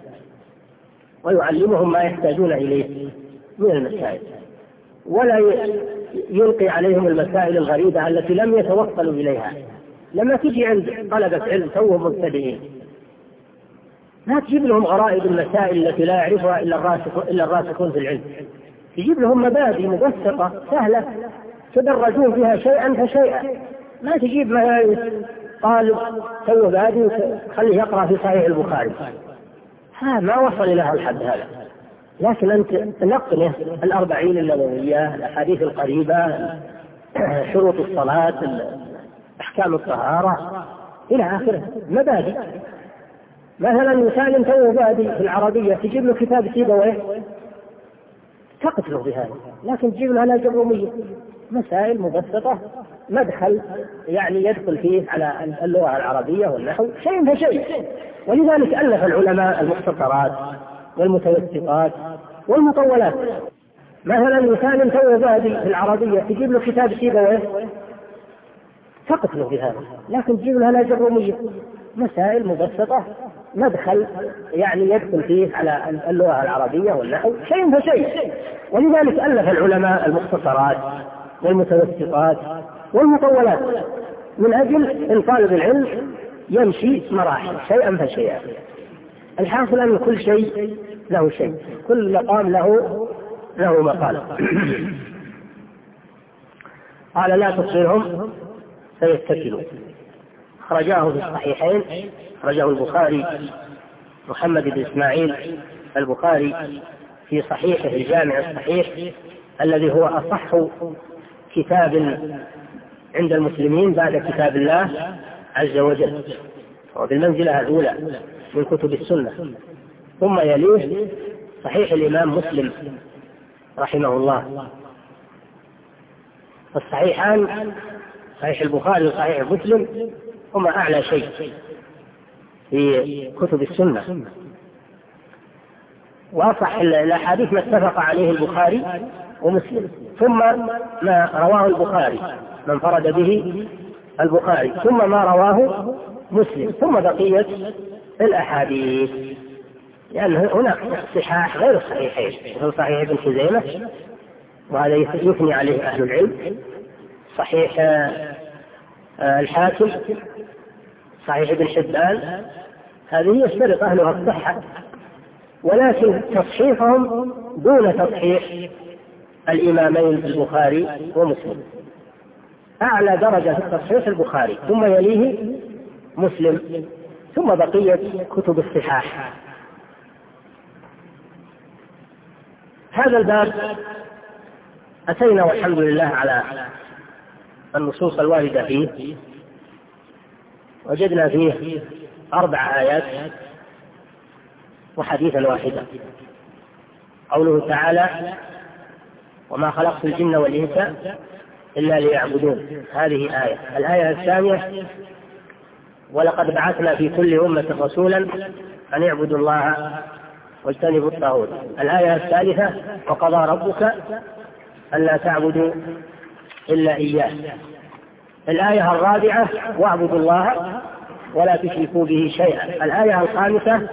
ويعلمهم ما يحتاجون إليه من المسائل، ولا يلقي عليهم المسائل الغريبة التي لم يتوصلوا إليها. لما تجي عند طلبة علم توهم مبتدئين لا تجيب لهم غرائب المسائل التي لا يعرفها إلا الراسخون في العلم، تجيب لهم مبادئ مبسطة سهلة تدرجون فيها شيئا فشيئا. ما تجيب ما طالب توه بادئ خليه يقرأ في صحيح البخاري، ها ما وصل إلى الحد هذا. لكن أنت تنقله الأربعين النووية، الأحاديث القريبة، شروط الصلاة، أحكام الطهارة إلى آخره، مبادئ. مثلا مثال توه بادئ في العربية تجيب له كتاب سيبويه تقتله بهذا، لكن تجيب له علاج الرومية، مسائل مبسطة، مدخل يعني يدخل فيه على اللغة العربية والنحو شيء فشيء. ولذلك ألف العلماء المختصرات والمتوسطات والمطولات. مثلا مثال توه بادئ في العربية تجيب له كتاب سيبويه تقتله بهذا، لكن تجيب له علاج الرومية، مسائل مبسطة، مدخل يعني يدخل فيه على اللغة العربية والنحو شيء فشيء. ولذلك ألف العلماء المختصرات والمتوسطات والمطولات من أجل أن طالب العلم يمشي مراحل شيئا فشيئا. الحاصل أن كل شيء له شيء، كل مقام له له مقال. قال: لا تصلهم فيتكلوا. خرجاه في الصحيحين، خرجه البخاري محمد بن إسماعيل البخاري في صحيحه الجامع الصحيح الذي هو أصح كتاب عند المسلمين بعد كتاب الله عز وجل، وبالمنزلة الأولى من كتب السنة. ثم يليه صحيح الإمام مسلم رحمه الله. الصحيحان صحيح البخاري وصحيح مسلم هما أعلى شيء في كتب السنة، وأصح الأحاديث ما اتفق عليه البخاري ومسلم، ثم ما رواه البخاري من فرد به البخاري، ثم ما رواه مسلم، ثم بقية الأحاديث. لأن هناك صحاح غير الصحيحين، مثل صحيح ابن خزيمة وهذا يثني عليه أهل العلم، صحيح الحاكم، صحيح ابن حبان، هذه يشترط أهلها الصحة، ولكن تصحيحهم دون تصحيح الإمامين البخاري ومسلم. أعلى درجة في التصحيح البخاري، ثم يليه مسلم، ثم بقية كتب الصحاح. هذا الباب أتينا والحمد لله على النصوص الواردة فيه، وجدنا فيه أربع آيات وحديثا واحدا. قوله تعالى: وما خلقت الجن والإنس إلا ليعبدون، هذه آية. الآية الثانية: ولقد بعثنا في كل أمة رسولا أن يعبدوا الله واجتنبوا الطاغوت. الآية الثالثة: وقضى ربك ألا تعبدوا إلا إياه. الآية الرابعة: واعبدوا الله ولا تشركوا به شيئا. الآية الخامسة: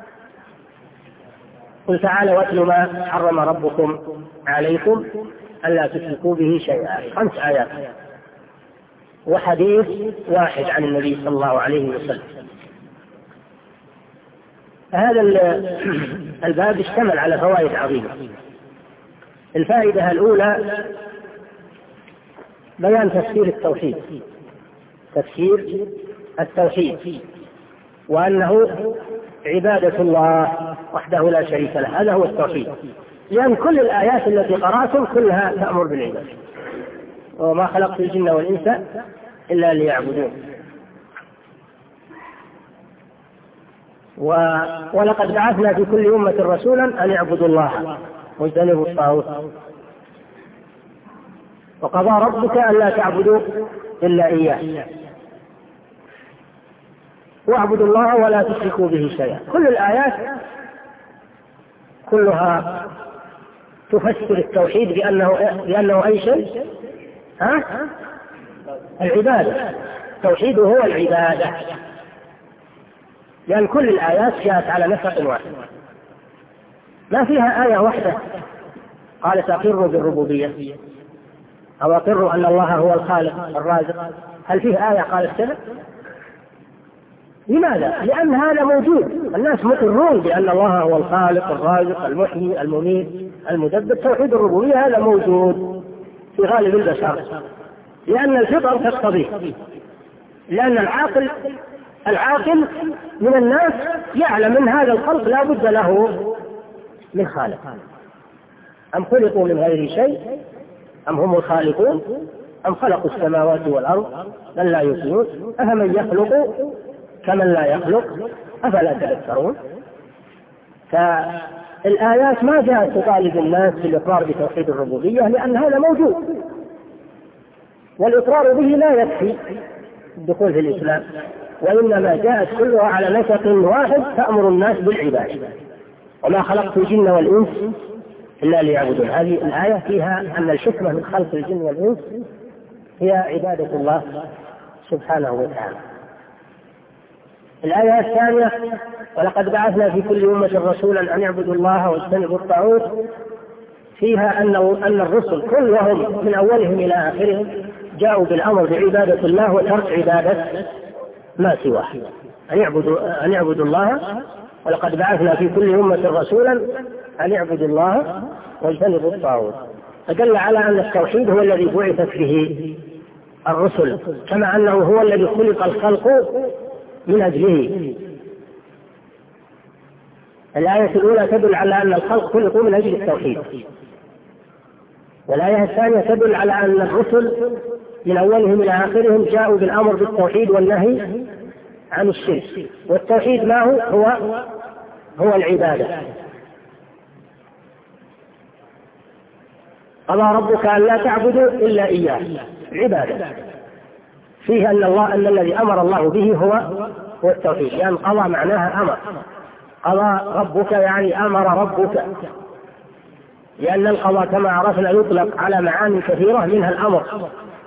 قل تعالى واتل ما حرم ربكم عليكم ألا تشركوا به شيئا. خمس آيات وحديث واحد عن النبي صلى الله عليه وسلم. هذا الباب اشتمل على فوائد عظيمة. الفائدة الأولى: بيان تفسير التوحيد، تفسير التوحيد وأنه عبادة الله وحده لا شريك له، هذا هو التوحيد. لأن كل الآيات التي قرأتم كلها تأمر بالعبادة. وما خلقت الجن والإنس إلا ليعبدون. و... ولقد بعثنا في كل أمة رسولا أن يعبدوا الله واجتنبوا الطاغوت. وقضى ربك ألا تعبدوا إلا إياه واعبدوا الله ولا تشركوا به شيئا. كل الآيات كلها تفسر التوحيد بأنه, بأنه أي شيء ها؟ العبادة. التوحيد هو العبادة، لأن كل الآيات جاءت على نسق واحد، ما فيها آية واحدة قالت أقروا بالربوبية أو أقروا أن الله هو الخالق الرازق. هل فيه آية قالت كذا؟ لماذا؟ لأن هذا موجود، الناس مقرون بأن الله هو الخالق الرازق المحيي المميت المدبر. توحيد الربوبية هذا موجود في غالب البشر، لأن الفطر تقتضيه، لأن العاقل العاقل من الناس يعلم أن هذا الخلق لا بد له من خالق. أم خلقوا من غير شيء أم هم الخالقون أم خلقوا السماوات والأرض بل لا يوقنون أفمن يخلق كمن لا يخلق أفلا تذكرون. فالآيات ما جاءت تطالب الناس بالإقرار بتوحيد الربوبية، لأن هذا موجود، والإقرار به لا يكفي الدخول في الإسلام، وإنما جاءت كلها على نسق واحد تأمر الناس بالعبادة. وما خلقت الجن والإنس إلا ليعبدون. هذه الآية فيها أن الحكمة من خلق الجن والإنس هي عبادة الله سبحانه وتعالى. الآية الثانية: ولقد بعثنا في كل أمة رسولا أن يعبدوا الله واجتنبوا الطاغوت، فيها أن أن الرسل كلهم من أولهم إلى آخرهم جاءوا بالأمر بعبادة الله وترك عبادة ما سواه. أن يعبدوا أن يعبدوا الله. ولقد بعثنا في كل أمة رسولا أن يعبدوا الله واجتنبوا الطاغوت. فدل على أن التوحيد هو الذي بعثت به الرسل، كما أنه هو الذي خلق الخلق من أجله. الآية الأولى تدل على أن الخلق خلقوا من أجل التوحيد، والآية الثانية تدل على أن الرسل من أولهم إلى آخرهم جاءوا بالأمر بالتوحيد والنهي عن الشرك. والتوحيد ما هو؟ هو, هو العبادة. قضى ربك ألا تعبدوا إلا إياه، عبادة فيه أن الله أن الذي أمر الله به هو هو التوحيد، لأن قضى معناها أمر. قضى ربك يعني أمر ربك، لأن القضاء كما عرفنا يطلق على معاني كثيرة منها الأمر.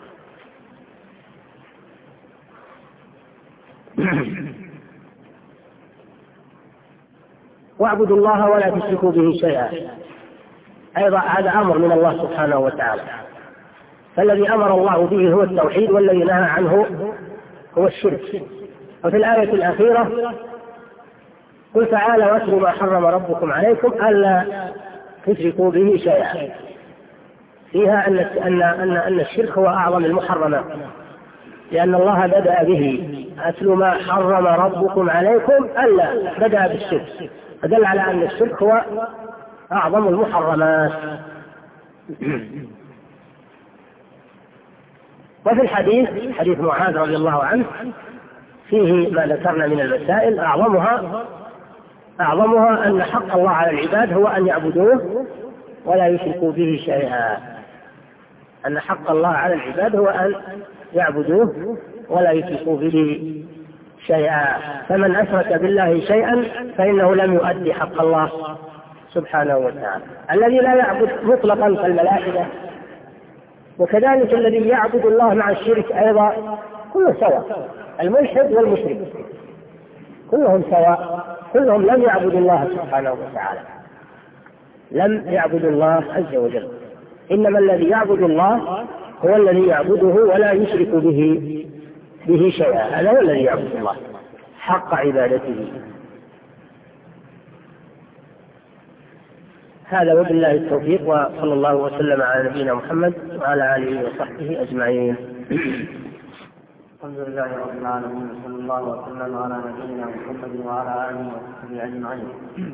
واعبدوا الله ولا تشركوا به شيئا، أيضا هذا أمر من الله سبحانه وتعالى. فالذي أمر الله به هو التوحيد، والذي نهى عنه هو الشرك. وفي الآية الأخيرة: قل تعالى واتلوا ما حرم ربكم عليكم ألا تشركوا به شيئا، فيها أن أن أن أن الشرك هو أعظم المحرمات، لأن الله بدأ به: أتلوا ما حرم ربكم عليكم ألا، بدأ بالشرك، فدل على أن الشرك هو أعظم المحرمات. وفي الحديث حديث معاذ رضي الله عنه فيه ما ذكرنا من المسائل، أعظمها أعظمها أن حق الله على العباد هو أن يعبدوه ولا يشركوا به شيئا. أن حق الله على العباد هو أن يعبدوه ولا يشركوا به شيئا، فمن أشرك بالله شيئا فإنه لم يؤدي حق الله سبحانه وتعالى. الذي لا يعبد مطلقا كالملائكة، وكذلك الذي يعبد الله مع الشرك أيضا كله سواء، الملحد والمشرك كلهم سواء، كلهم لم يعبدوا الله سبحانه وتعالى، لم يعبدوا الله عز وجل. إنما الذي يعبد الله هو الذي يعبده ولا يشرك به به شيئا، هذا هو الذي يعبد الله حق عبادته. هذا وبالله التوفيق، وصلى الله وسلم على نبينا محمد وعلى آله وصحبه أجمعين. الحمد لله رب العالمين، صلى الله وسلم على نبينا محمد وعلى آله وصحبه أجمعين.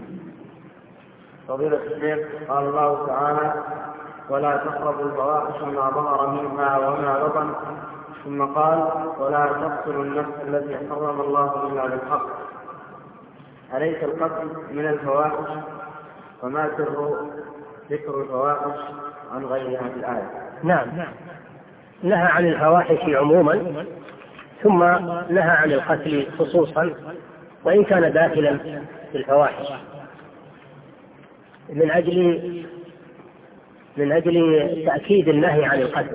فضيلة الشيخ، قال الله تعالى: ولا تقربوا الفواحش ما ظهر منها وما بطن، ثم قال: ولا تقتلوا النفس التي حرم الله إلا بالحق. أليس القتل من الفواحش؟ وما سر ذكر الفواحش عن غيرها في الآية؟ نعم، نهى عن الفواحش عموما، ثم نهى عن القتل خصوصا، وإن كان داخلا في الفواحش، من أجل من أجل تأكيد النهي عن القتل،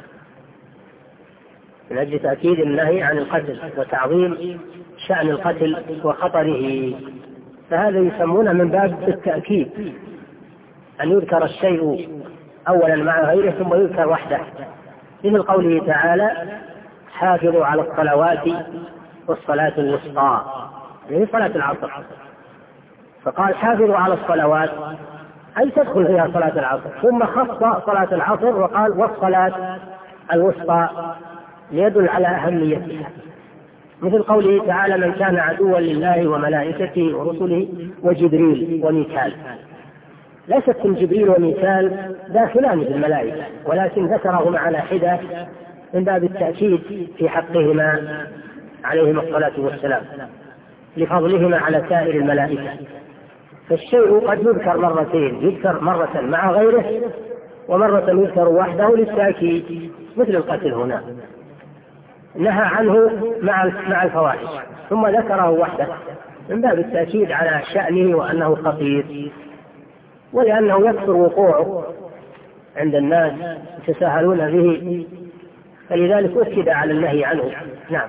من أجل تأكيد النهي عن القتل وتعظيم شأن القتل وخطره. فهذا يسمونه من باب التأكيد، أن يذكر الشيء أولا مع غيره ثم يذكر وحده، مثل قوله تعالى: حافظوا على الصلوات والصلاة الوسطى، يعني صلاة العصر، فقال حافظوا على الصلوات أي تدخل فيها صلاة العصر، ثم خص صلاة العصر وقال والصلاة الوسطى ليدل على أهميتها، مثل قوله تعالى: من كان عدوا لله وملائكته ورسله وجبريل وميكال. لا شك أن جبريل وميكال داخلان بالملائكة، ولكن ذكرهما على حدة من باب التأكيد في حقهما عليهما الصلاة والسلام لفضلهما على سائر الملائكة. فالشيء قد يذكر مرتين، يذكر مرة مع غيره ومرة يذكر وحده للتأكيد، مثل القتل هنا نهى عنه مع مع الفواحش ثم ذكره وحده من باب التأكيد على شأنه وأنه خطير، ولأنه يكثر وقوعه عند الناس يتساهلون به، فلذلك أكد على النهي عنه. نعم.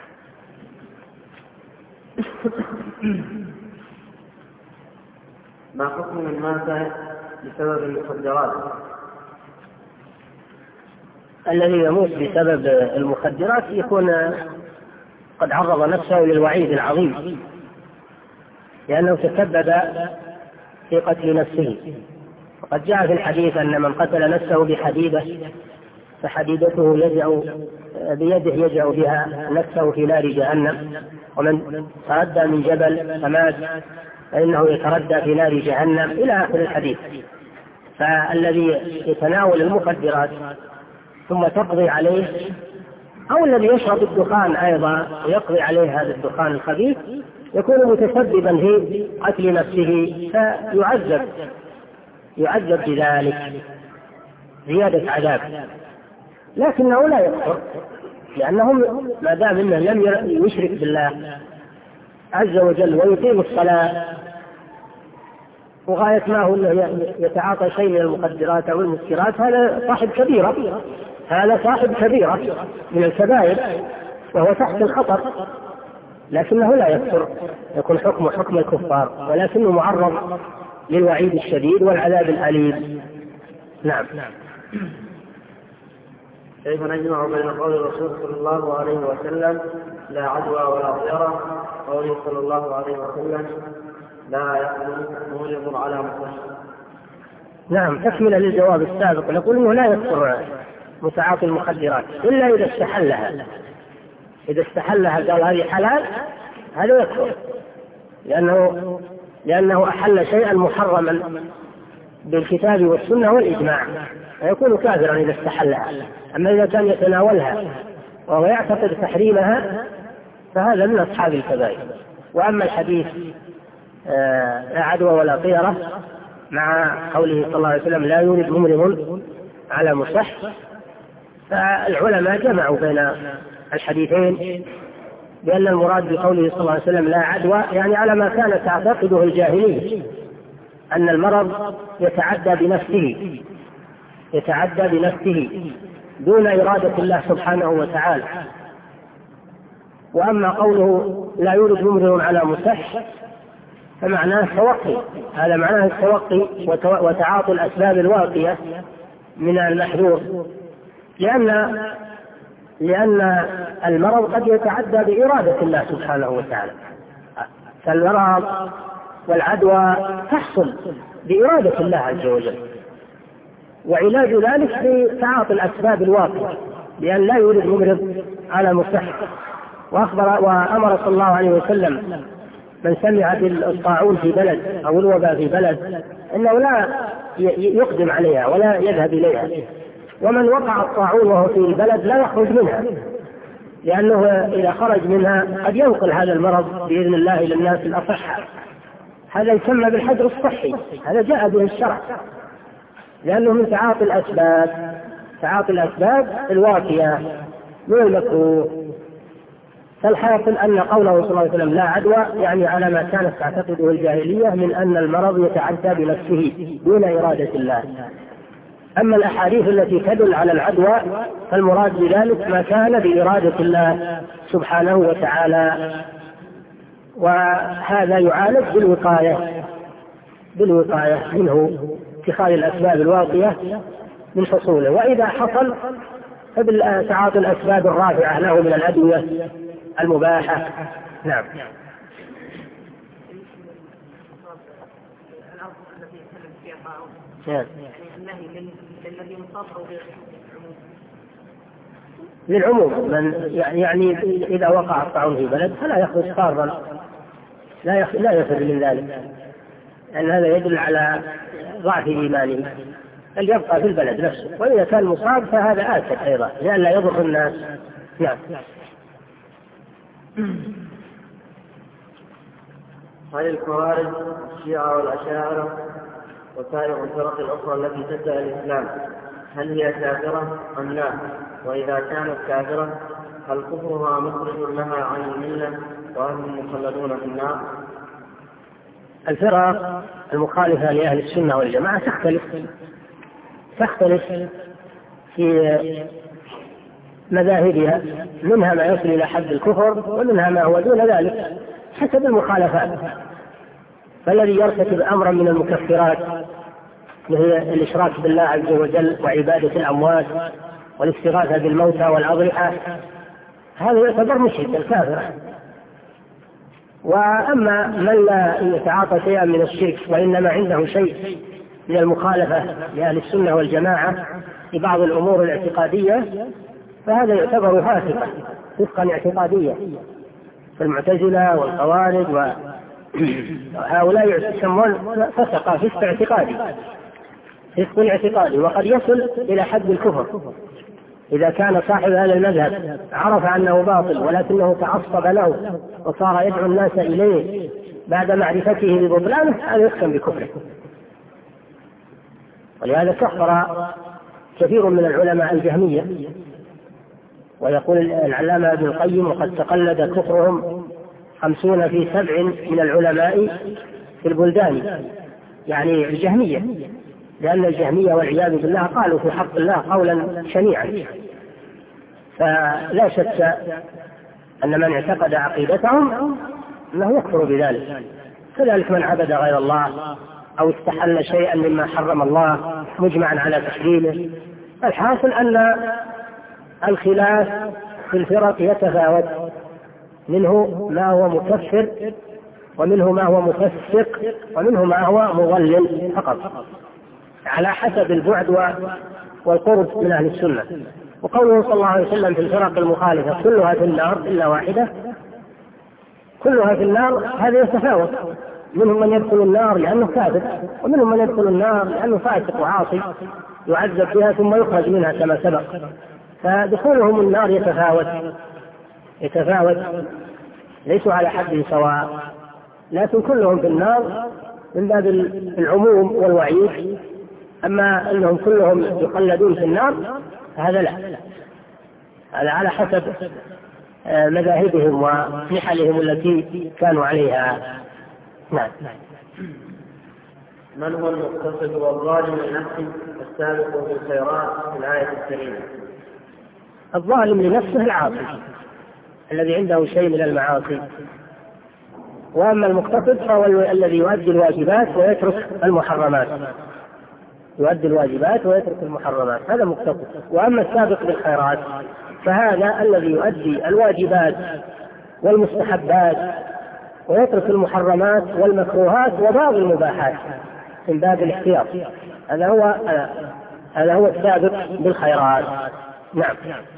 ما حكم من مات بسبب المخدرات؟ الذي يموت بسبب المخدرات يكون قد عرض نفسه للوعيد العظيم، لأنه تسبب في قتل نفسه. وقد جاء في الحديث أن من قتل نفسه بحديدة فحديدته يجع بيده يجع بها نفسه في نار جهنم، ومن تردى من جبل فمات فإنه يتردى في نار جهنم، إلى آخر الحديث. فالذي يتناول المخدرات ثم تقضي عليه، أو الذي يشرب الدخان أيضا ويقضي عليه هذا الدخان الخبيث، يكون متسببا في قتل نفسه فيعذب يعذب بذلك زيادة عذاب، لكنه لا يكفر، لأنه ما دام انه لم يشرك بالله عز وجل ويقيم الصلاة، وغاية ما هو يتعاطى شيء من المخدرات أو المسكرات، هذا صاحب كبيرة، هذا صاحب كبيرة من الكبائر وهو تحت الخطر، لكنه لا يكفر، يكون حكمه حكم الكفار، ولكنه معرض للوعيد الشديد والعذاب الأليم. نعم. كيف نجمع بين قول الرسول صلى الله عليه وسلم لا عدوى ولا ضيرة، قوله صلى الله عليه وسلم لا يقبل يضر على مصلحة؟ نعم، تكمل للجواب السابق، نقول انه لا يكفر متعاطي المخدرات الا اذا استحلها، اذا استحلها قال هذه حلال هذا يكفر، لانه لانه احل شيئا محرما بالكتاب والسنة والإجماع فيكون كافرا إذا استحلها. أما إذا كان يتناولها وهو يعتقد تحريمها فهذا من أصحاب الكبائر. وأما الحديث لا عدوى ولا طيرة مع قوله صلى الله عليه وسلم لا يولد ممرض على مصح، فالعلماء جمعوا بين الحديثين بأن المراد بقوله صلى الله عليه وسلم لا عدوى يعني على ما كانت تعتقده الجاهلية أن المرض يتعدى بنفسه يتعدى بنفسه دون إرادة الله سبحانه وتعالى. وأما قوله لا يولد ممرض على مصح فمعناه التوقي، هذا معناه التوقي وتعاطي الأسباب الواقية من المحذور، لأن لأن المرض قد يتعدى بإرادة الله سبحانه وتعالى، فالمرض والعدوى تحصل بإرادة الله عز وجل، وعلاج ذلك في تعاطي الأسباب الواقعة بأن لا يولد ممرض على مصح. وأخبر وأمر صلى الله عليه وسلم من سمع بالطاعون في بلد أو الوباء في بلد أنه لا يقدم عليها ولا يذهب إليها، ومن وقع الطاعون وهو في البلد لا يخرج منها، لأنه إذا خرج منها قد ينقل هذا المرض بإذن الله إلى الناس الأصحاء. هذا يسمى بالحجر الصحي، هذا جاء به الشرع لأنه من تعاطي الأسباب تعاطي الأسباب الواقية من المكروه. فالحاصل أن قوله صلى الله عليه وسلم لا عدوى يعني على ما كانت تعتقده الجاهلية من أن المرض يتعدى بنفسه دون إرادة الله. أما الأحاديث التي تدل على العدوى فالمراد بذلك ما كان بإرادة الله سبحانه وتعالى، وهذا يعالج بالوقاية بالوقاية منه اتخاذ الأسباب الواقية من حصوله. وإذا حصل فبالتعاطي الأسباب الرافعة له من الأدوية المباحة. نعم. يعني النهي للذي مصاب أو للعموم، من يعني إذا وقع الطاعون في بلد فلا يخرج فارا، لا يخ... لا يخرج من ذلك، لأن هذا يدل على ضعف إيمانه، بل يبقى في البلد نفسه. وإذا كان مصاب فهذا آكد أيضا لأن لا يضر الناس. نعم. هل الخوارج الشيعة والأشاعرة وسائر الفرق الأخرى التي تدعي الإسلام هل هي كافرة أم لا؟ وإذا كانت كافرة هل كفرها مخرج لها عن الملة وهم مخلدون في النار؟ الفرق المخالفة لأهل السنة والجماعة تختلف تختلف في مذاهبها، منها ما يصل إلى حد الكفر ومنها ما هو دون ذلك حسب المخالفات. فالذي يرتكب أمرا من المكفرات وهي الإشراك بالله عز وجل وعبادة الأموات والاستغاثة بالموتى والأضرحة هذا يعتبر مشرك الكافر. وأما من لا يتعاطى شيئا من الشرك وإنما عنده شيء من المخالفة لأهل السنة والجماعة في بعض الأمور الاعتقادية فهذا يعتبر فاسقا فسقا اعتقاديا. فالمعتزلة والخوارج وهؤلاء يسمون فسقا فسق اعتقادي فسق اعتقادي وقد يصل إلى حد الكفر إذا كان صاحب هذا المذهب عرف أنه باطل ولكنه تعصب له وصار يدعو الناس إليه بعد معرفته ببطلانه، هذا يحكم بكفره. ولهذا كفر كثير من العلماء الجهمية، ويقول العلامة ابن القيم وقد تقلد كفرهم خمسون في سبع من العلماء في البلدان، يعني الجهمية، لأن الجهمية والعياذ بالله قالوا في حق الله قولا شنيعا. فلا شك أن من اعتقد عقيدتهم أنه يكفر بذلك. كذلك من عبد غير الله أو استحل شيئا مما حرم الله مجمعا على تحليله. الحاصل أن الخلاف في الفرق يتفاوت، منه ما هو مكفر ومنه ما هو مفسق ومنه ما هو مضلل فقط على حسب البعد والقرب من أهل السنة. وقوله صلى الله عليه وسلم في الفرق المخالفة كلها في النار إلا واحدة، كلها في النار، هذا يتفاوت منهم من يدخل النار لأنه كافر، ومنهم من يدخل النار لأنه فاسق وعاصي يعذب بها ثم يخرج منها كما سبق. فدخولهم النار يتفاوت يتفاوت ليسوا على حد سواء، لكن كلهم في النار من باب العموم والوعيد. أما أنهم كلهم يخلدون في النار هذا لا، هذا على حسب مذاهبهم ونحلهم التي كانوا عليها. نعم. من هو المقتصد والظالم لنفسه السابق بالخيرات في الآية الكريمة؟ الظالم لنفسه العاصي الذي عنده شيء من المعاصي، وأما المقتصد فهو الذي يؤدي الواجبات ويترك المحرمات، يؤدي الواجبات ويترك المحرمات، هذا مقتصد. وأما السابق بالخيرات فهذا الذي يؤدي الواجبات والمستحبات ويترك المحرمات والمكروهات وبعض المباحات من باب الاحتياط، هذا هو هذا هو السابق بالخيرات. نعم.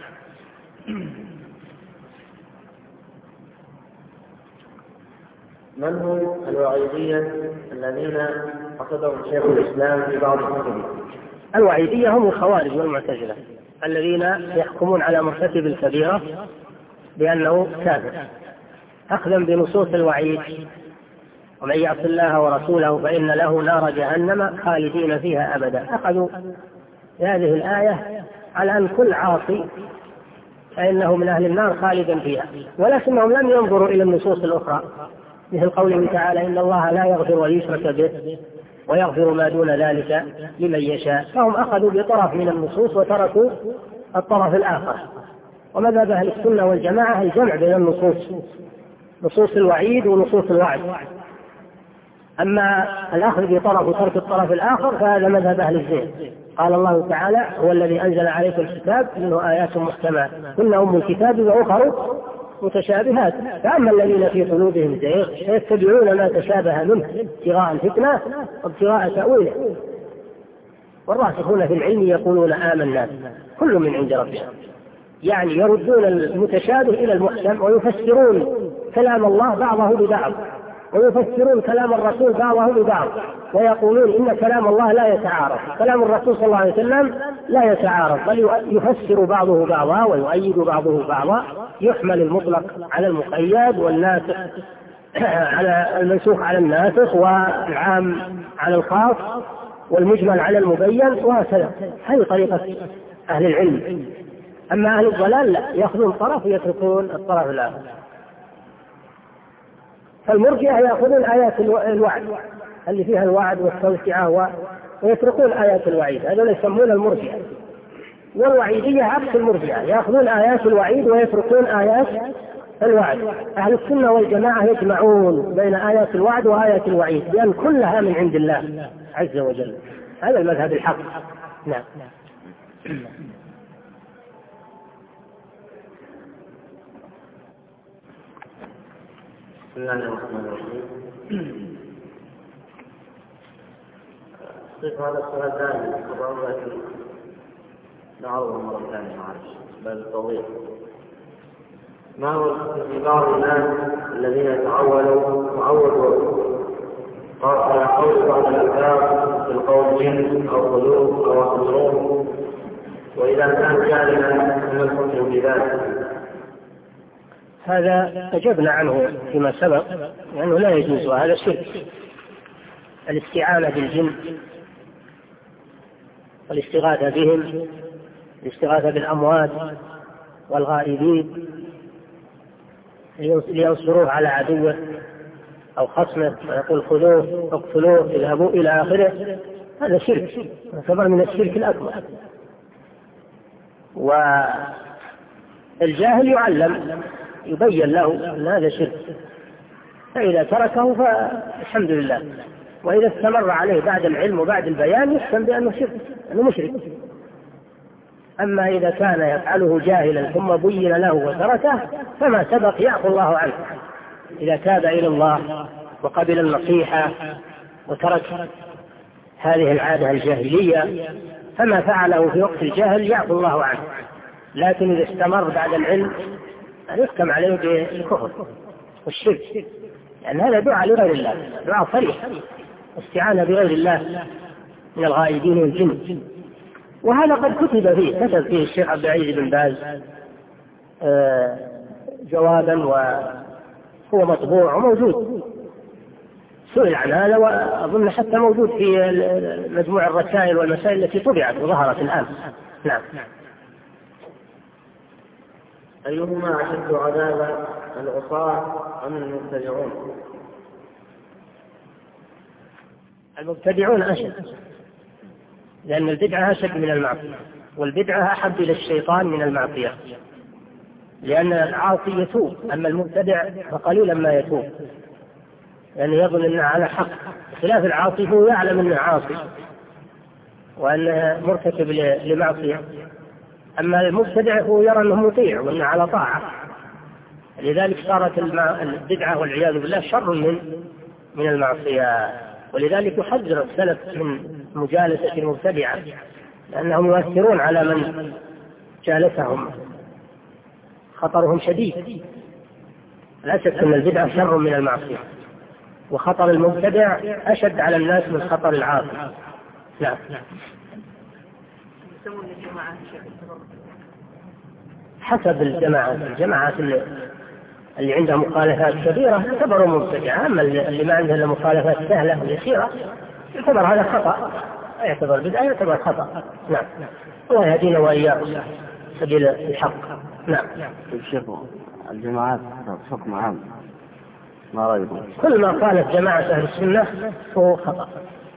من هم الوعيدية الذين قصدهم شيخ الإسلام في بعض كتبه؟ الوعيدية هم الخوارج والمعتزلة الذين يحكمون على مرتكب الكبيرة بأنه كافر أخذا بنصوص الوعيد: ومن يعص الله ورسوله فإن له نار جهنم خالدين فيها أبدا. أخذوا هذه الآية على أن كل عاصي فإنه من أهل النار خالدا فيها، ولكنهم لم ينظروا إلى النصوص الأخرى مثل قوله تعالى: إن الله لا يغفر أن يشرك به ويغفر ما دون ذلك لمن يشاء. فهم أخذوا بطرف من النصوص وتركوا الطرف الآخر. ومذهب أهل السنة والجماعة الجمع بين النصوص، نصوص الوعيد ونصوص الوعد. أما الأخذ بطرف وترك الطرف الآخر فهذا مذهب أهل الزيغ. قال الله تعالى: هو الذي أنزل عليكم الكتاب منه آيات محكمات هن أم الكتاب وأخر متشابهات، فأما الذين في قلوبهم زيغ فيتبعون ما تشابه منه ابتغاء الفتنة وابتغاء تأويله، والراسخون في العلم يقولون آمنا كل من عند ربنا. يعني يردون المتشابه إلى المحكم ويفسرون كلام الله بعضه ببعض، ويفسرون كلام الرسول بعضه ببعض، ويقولون إن كلام الله لا يتعارض، كلام الرسول صلى الله عليه وسلم لا يتعارض، بل يفسر بعضه بعضا ويؤيد بعضه بعضا، يحمل المطلق على المقيد والناسخ على المنسوخ على الناسخ والعام على الخاص والمجمل على المبين، وهكذا. هذه طريقة أهل العلم. أما أهل الضلال لا، يأخذون طرف ويتركون الطرف الآخر. فالمرجئة يأخذون آيات الوعد اللي فيها الوعد والتوسعة ويتركون آيات الوعيد، هذول يسمون المرجئة. والوعيدية عكس المرجئة، يأخذون آيات الوعيد ويتركون آيات الوعد. أهل السنة والجماعة يجمعون بين آيات الوعد وآيات الوعيد لأن كلها من عند الله عز وجل. هذا المذهب الحق. نعم. بسم الله الرحمن الرحيم. صيغ هذا السؤال دائما تكرر، لكن نعرضه مرة ثانية معلش بل التوضيح. ما هو في بعض الناس الذين يتعولوا تعودوا على قول بعض الألفاظ في القول جن أو قلوب أو خصوم، وإذا كان جاهلا فما الحكم بذلك؟ هذا أجبنا عنه فيما سبق لأنه لا يجوز، وهذا شرك. الاستعانة بالجن والاستغاثة بهم، الاستغاثة بالأموات والغائبين لينصروه على عدوه أو خصمه ويقول خذوه اقتلوه اذهبوا إلى آخره، هذا شرك، يعتبر من الشرك الأكبر. والجاهل يعلم يبين له أن هذا شرك، فإذا تركه فالحمد لله، وإذا استمر عليه بعد العلم وبعد البيان يحكم بأنه شرك، أنه مشرك. أما إذا كان يفعله جاهلا ثم بين له وتركه فما سبق يعفو الله عنه. إذا تاب إلى الله وقبل النصيحة وترك هذه العادة الجاهلية فما فعله في وقت الجاهل يعفو الله عنه، لكن إذا استمر بعد العلم يحكم عليه بالكفر والشرك، لأن هذا دعاء لغير الله، دعاء صريح، استعانة بغير الله من الغائبين والجن. وهذا قد كتب فيه، كتب فيه الشيخ عبد العزيز بن باز آه جوابا وهو مطبوع وموجود، سئل عن هذا، وأظن حتى موجود في مجموع الرسائل والمسائل التي طبعت وظهرت الآن. نعم. أيهما أشد عذابا، العصاة أم المبتدعون؟ المبتدعون أشد، لأن البدعة أشد من المعصية، والبدعة أحب إلى الشيطان من المعصية، لأن العاصي يتوب، أما المبتدع فقليلا ما يتوب، لأنه يظن أنه على حق، خلاف العاصي هو يعلم أنه عاصي وأنه مرتكب لمعصية، أما المبتدع هو يرى أنه مطيع وأنه على طاعة. لذلك صارت البدعة والعياذ بالله شر من من المعصية، ولذلك يحذر السلف من مجالسة المبتدعة، لأنهم يؤثرون على من جالسهم، خطرهم شديد. لا شك أن البدعة شر من المعصية، وخطر المبتدع أشد على الناس من خطر العاصي. لا. حسب الجماعات، الجماعات اللي, اللي عندها مخالفات كبيرة يعتبروا مبتدعة، أما اللي ما عندها مخالفات سهلة ويسيرة يعتبر هذا خطأ، يعتبر بدعة، يعتبر خطأ. نعم. الله يهدينا وإياكم سبيل الحق. نعم. شوفوا الجماعات حكم عام، ما رأيكم؟ كل ما قالت جماعة أهل السنة هو خطأ.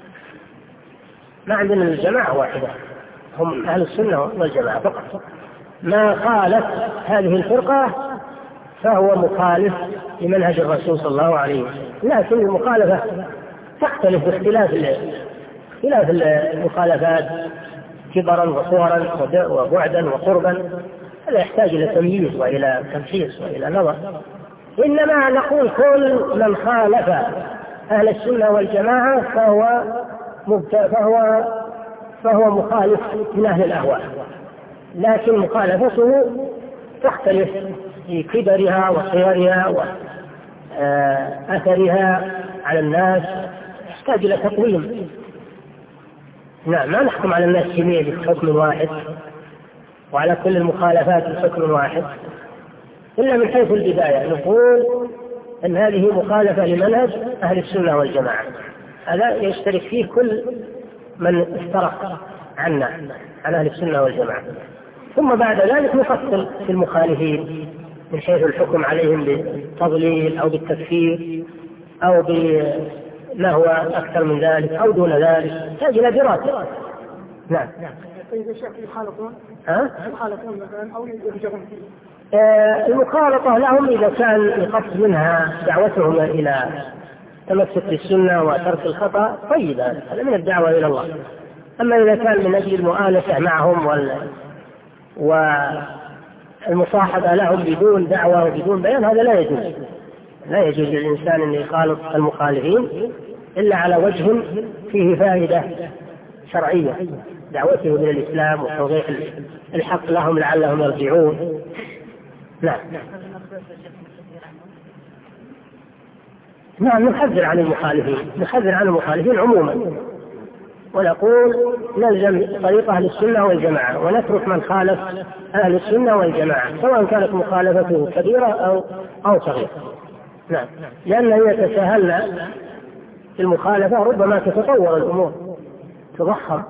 ما عندنا الجماعة واحدة، هم أهل السنة والجماعة فقط. ما خالف هذه الفرقة فهو مخالف لمنهج الرسول صلى الله عليه وسلم، لكن المخالفة تختلف باختلاف اختلاف المخالفات كبرا وصورا وبعدا وقربا، هذا يحتاج إلى تمييز وإلى تمحيص وإلى نظر. إنما نقول كل من خالف أهل السنة والجماعة فهو فهو فهو مخالف من أهل الأهواء، لكن مخالفته تختلف في كبرها وصغرها وأثرها على الناس، يحتاج إلى تقويم. نعم. ما نحكم على الناس جميعا بحكم واحد وعلى كل المخالفات بحكم واحد، إلا من حيث البداية نقول أن هذه مخالفة لمنهج أهل السنة والجماعة، هذا يشترك فيه كل من افترق عنا عن أهل السنة والجماعة. ثم بعد ذلك نفصل في المخالفين من حيث الحكم عليهم بالتضليل أو بالتكفير أو بما هو أكثر من ذلك أو دون ذلك، يحتاج إلى دراسة. نعم. إذا شاء يخالطون يخالطون مثلا أو يرجعون آه المخالطة لهم إذا كان القصد منها دعوتهم إلى تمسك بالسنة وترك الخطأ، طيب هذا من الدعوة إلى الله. أما إذا كان من أجل المؤانسة معهم وال... والمصاحبة لهم بدون دعوة وبدون بيان، هذا لا يجوز. لا يجوز للإنسان أن يخالط المخالفين إلا على وجه فيه فائدة شرعية، دعوته إلى الإسلام وتوضيح الحق لهم لعلهم يرجعون. نعم. نعم. نحذر عن المخالفين، نحذر عن المخالفين عموما، ونقول نلزم طريق أهل السنة والجماعة ونترك من خالف أهل السنة والجماعة سواء كانت مخالفته كبيرة أو أو صغيرة. نعم. لأنه يتساهلنا في المخالفة ربما تتطور الأمور تضخم،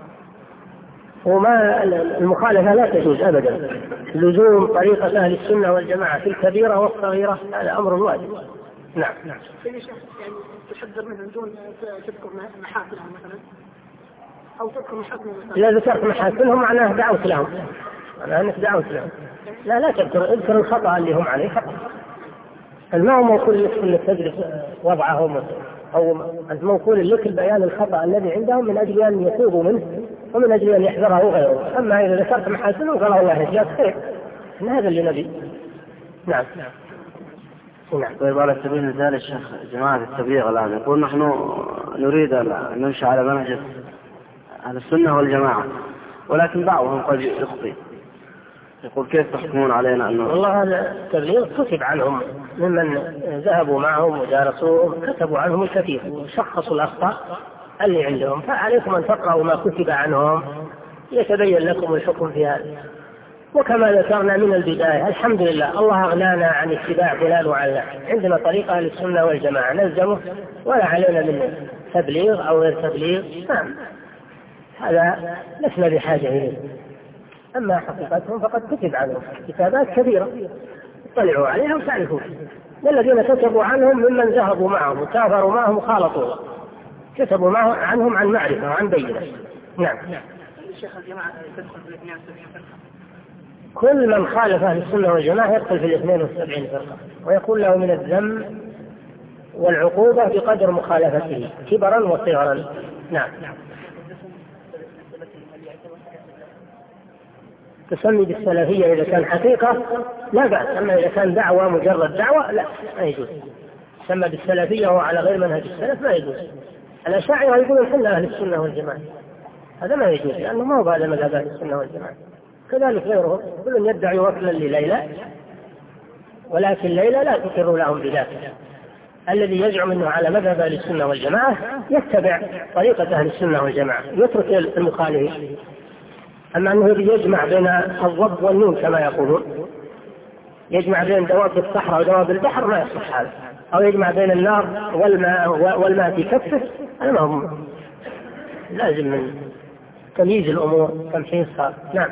وما المخالفة لا تجوز أبدا. لزوم طريقة أهل السنة والجماعة في الكبيرة والصغيرة هذا أمر واجب. نعم. يعني تحذر منهم دون تذكر محاسنهم مثلا أو تذكر محاسنهم مثلا. إذا ذكرت محاسنهم معناه دعوت لهم، معناه أنك دعوت لهم. لا لا تذكر، اذكر الخطأ اللي هم عليه فقط. ما هو موكول لك أنك تدرس وضعهم، أو أنت موكول لك بيان الخطأ الذي عندهم من أجل أن يتوبوا منه ومن أجل أن يحذره غيره. أما إذا ذكرت محاسنهم فلا والله يهديك خير، إن هذا اللي نبي. نعم. نعم. طيب على سبيل المثال الشيخ جماعة التبليغ الآن يقول نحن نريد أن نمشي على منهج أهل السنة والجماعة، ولكن بعضهم قد يخطئ، يقول كيف تحكمون علينا أنه والله هذا التبليغ كتب عنهم ممن ذهبوا معهم ودارسوهم، كتبوا عنهم الكثير وشخصوا الأخطاء اللي عندهم، فعليكم أن تقرأوا ما كتب عنهم يتبين لكم الحكم في هذا. وكما ذكرنا من البداية الحمد لله الله أغنانا عن اتباع فلان وعلان، عندنا طريقة للسنة والجماعة نلزمه ولا علينا من تبليغ أو غير تبليغ، نعم هذا لسنا بحاجة إليه. أما حقيقتهم فقد كتب عنهم كتابات كبيرة اطلعوا عليها وتعرفوا. والذين كتبوا عنهم ممن ذهبوا معهم وكافروا معهم وخالطوا، كتبوا معهم عنهم عن معرفة وعن بينة. نعم. شيخ الجماعة تدخل في الاثنين والسبعين فرقة. كل من خالف أهل السنة والجماعة يدخل في الاثنين والسبعين فرقة، ويكون له من الذم والعقوبة بقدر مخالفته كبرا وصغرا. نعم. تسمي بالسلفية إذا كان حقيقة لا بأس، أما إذا كان دعوة مجرد دعوة لا ما يجوز. تسمى بالسلفية وعلى غير منهج السلف ما يجوز. الأشاعرة يقولون كلنا أهل السنة والجماعة، هذا ما يجوز لأنه ما هو هذا مذهب أهل السنة والجماعة. كذلك غيرهم كل يدعي وكلا لليلى، ولكن ليلى لا تقر لهم بذلك. الذي يزعم أنه على مذهب أهل السنة والجماعة يتبع طريقة أهل السنة والجماعة يترك المخالفين. أما أنه يجمع بين الضب والنون كما يقولون، يجمع بين دواب الصحراء ودواب البحر ما يصح هذا، أو يجمع بين النار والماء والماء في كفه، هذا ما هو لازم من تمييز الأمور تمحيص صار. نعم.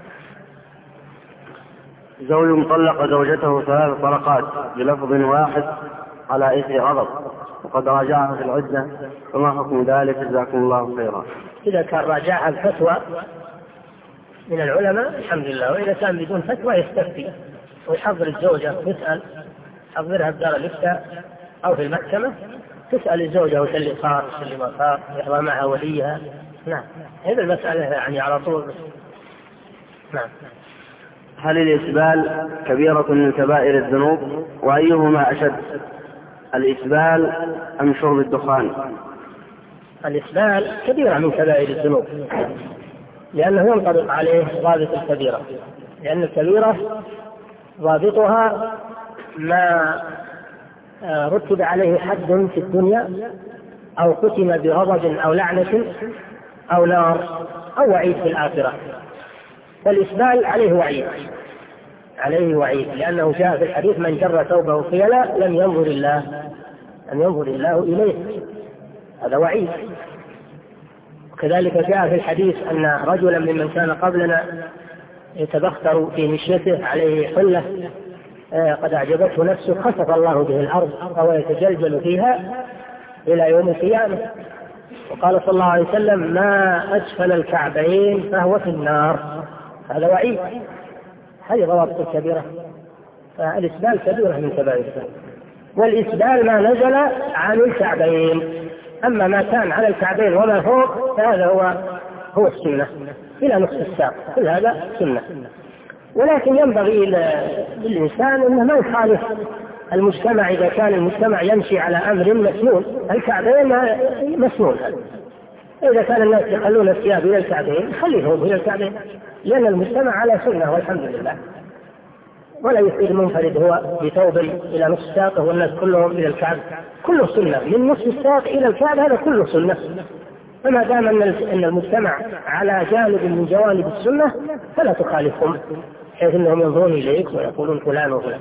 زوج طلق زوجته ثلاث طلقات بلفظ واحد على إثر غضب وقد راجعها في العدة، فما حكم ذلك؟ جزاكم الله خيرا. إذا كان راجعها الفتوى من العلماء الحمد لله، وإذا كان بدون فتوى يستفتي ويحضر الزوجة يسأل، حضرها بدار الإفتاء أو في المحكمة تسأل الزوجة وش اللي صار وش اللي ما صار، يحضر معها وليها. نعم هذه المسألة يعني على طول. نعم. هل الإسبال كبيرة من كبائر الذنوب؟ وأيهما أشد، الإسبال أم شرب الدخان؟ الإسبال كبيرة من كبائر الذنوب لأنه ينطبق عليه ضابط الكبيرة، لأن الكبيرة ضابطها ما رتب عليه حد في الدنيا أو ختم بغضب أو لعنة أو نار أو وعيد في الآخرة. فالإسبال عليه وعيد، عليه وعيد لأنه جاء في الحديث من جر ثوبه خيلا لم ينظر الله لم ينظر الله إليه، هذا وعيد. وكذلك جاء في الحديث أن رجلا ممن كان قبلنا يتبختر في مشيته عليه حلة قد أعجبته نفسه خسف الله به الأرض فهو يتجلجل فيها إلى يوم القيامة. وقال صلى الله عليه وسلم ما أسفل الكعبين فهو في النار، هذا وعيد. هذه ضوابط الكبيرة. فالإسبال كبيرة من كبائر الذنوب، والإسبال ما نزل عن الكعبين، أما ما كان على الكعبين وما فوق فهذا هو هو السنة إلى نصف الساق، كل هذا سنة. ولكن ينبغي للإنسان أنه ما يخالف المجتمع إذا كان المجتمع يمشي على أمر مسنون. الكعبين مسنون، إذا كان الناس يخلون الثياب إلى الكعبين خليهم إلى الكعبين، لأن المجتمع على سنة والحمد لله. ولا يصير منفرد هو بثوب إلى نصف ساقه والناس كلهم إلى الكعب، كله سنة من نصف الساق إلى الكعب، هذا كله سنة. فما دام أن المجتمع على جانب من جوانب السنة فلا تخالفهم حيث أنهم ينظرون إليك ويقولون فلان وفلان،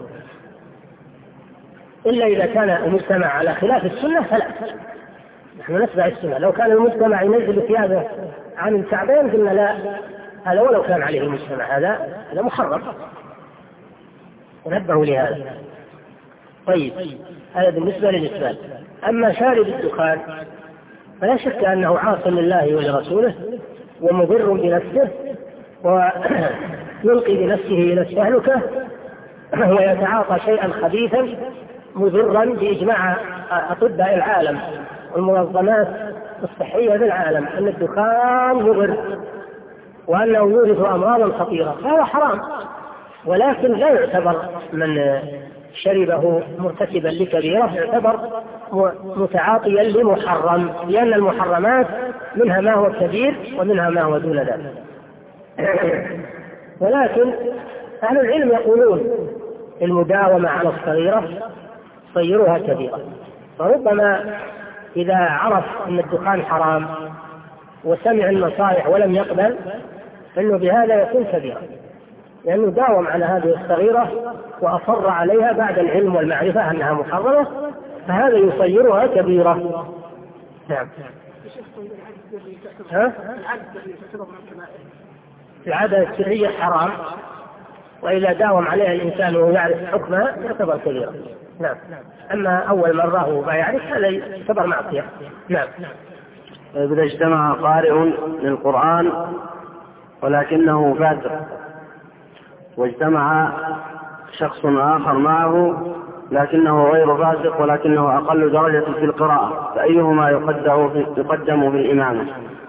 إلا إذا كان المجتمع على خلاف السنة فلا، نحن نتبع السنة. لو كان المجتمع ينزل ثيابه عن الكعبين قلنا لا، هذا ولو كان عليه المجتمع هذا هذا محرم، ونبهوا لهذا. طيب هذا بالنسبة للإسبال. أما شارب الدخان فلا شك أنه عاص لله ولرسوله ومضر بنفسه ويلقي بنفسه إلى التهلكة ويتعاطى شيئا خبيثا مضرا بإجماع أطباء العالم والمنظمات الصحية في العالم أن الدخان مضر وأنه يورث أمراضا خطيرة، فهو حرام. ولكن لا يعتبر من شربه مرتكبا لكبيرة، يعتبر متعاطيا لمحرم، لأن المحرمات منها ما هو كبير ومنها ما هو دون ذلك. ولكن أهل العلم يقولون المداومة على الصغيرة صيرها كبيرة. فربما إذا عرف أن الدخان حرام وسمع النصائح ولم يقبل فإنه بهذا يكون كبيرا، لأنه داوم على هذه الصغيرة وأصر عليها بعد العلم والمعرفة أنها محرمة، فهذا يصيرها كبيرة. نعم. ها؟ العادة السرية حرام، وإذا داوم عليها الإنسان وهو يعرف حكمها يعتبر كبيرا. نعم. أما أول مرة وهو ما يعرف هذا يعتبر معصية. نعم. إذا اجتمع قارئ للقرآن ولكنه فاسق، واجتمع شخص آخر معه لكنه غير فاسق ولكنه أقل درجة في القراءة، فأيهما يقدم في الإمامة؟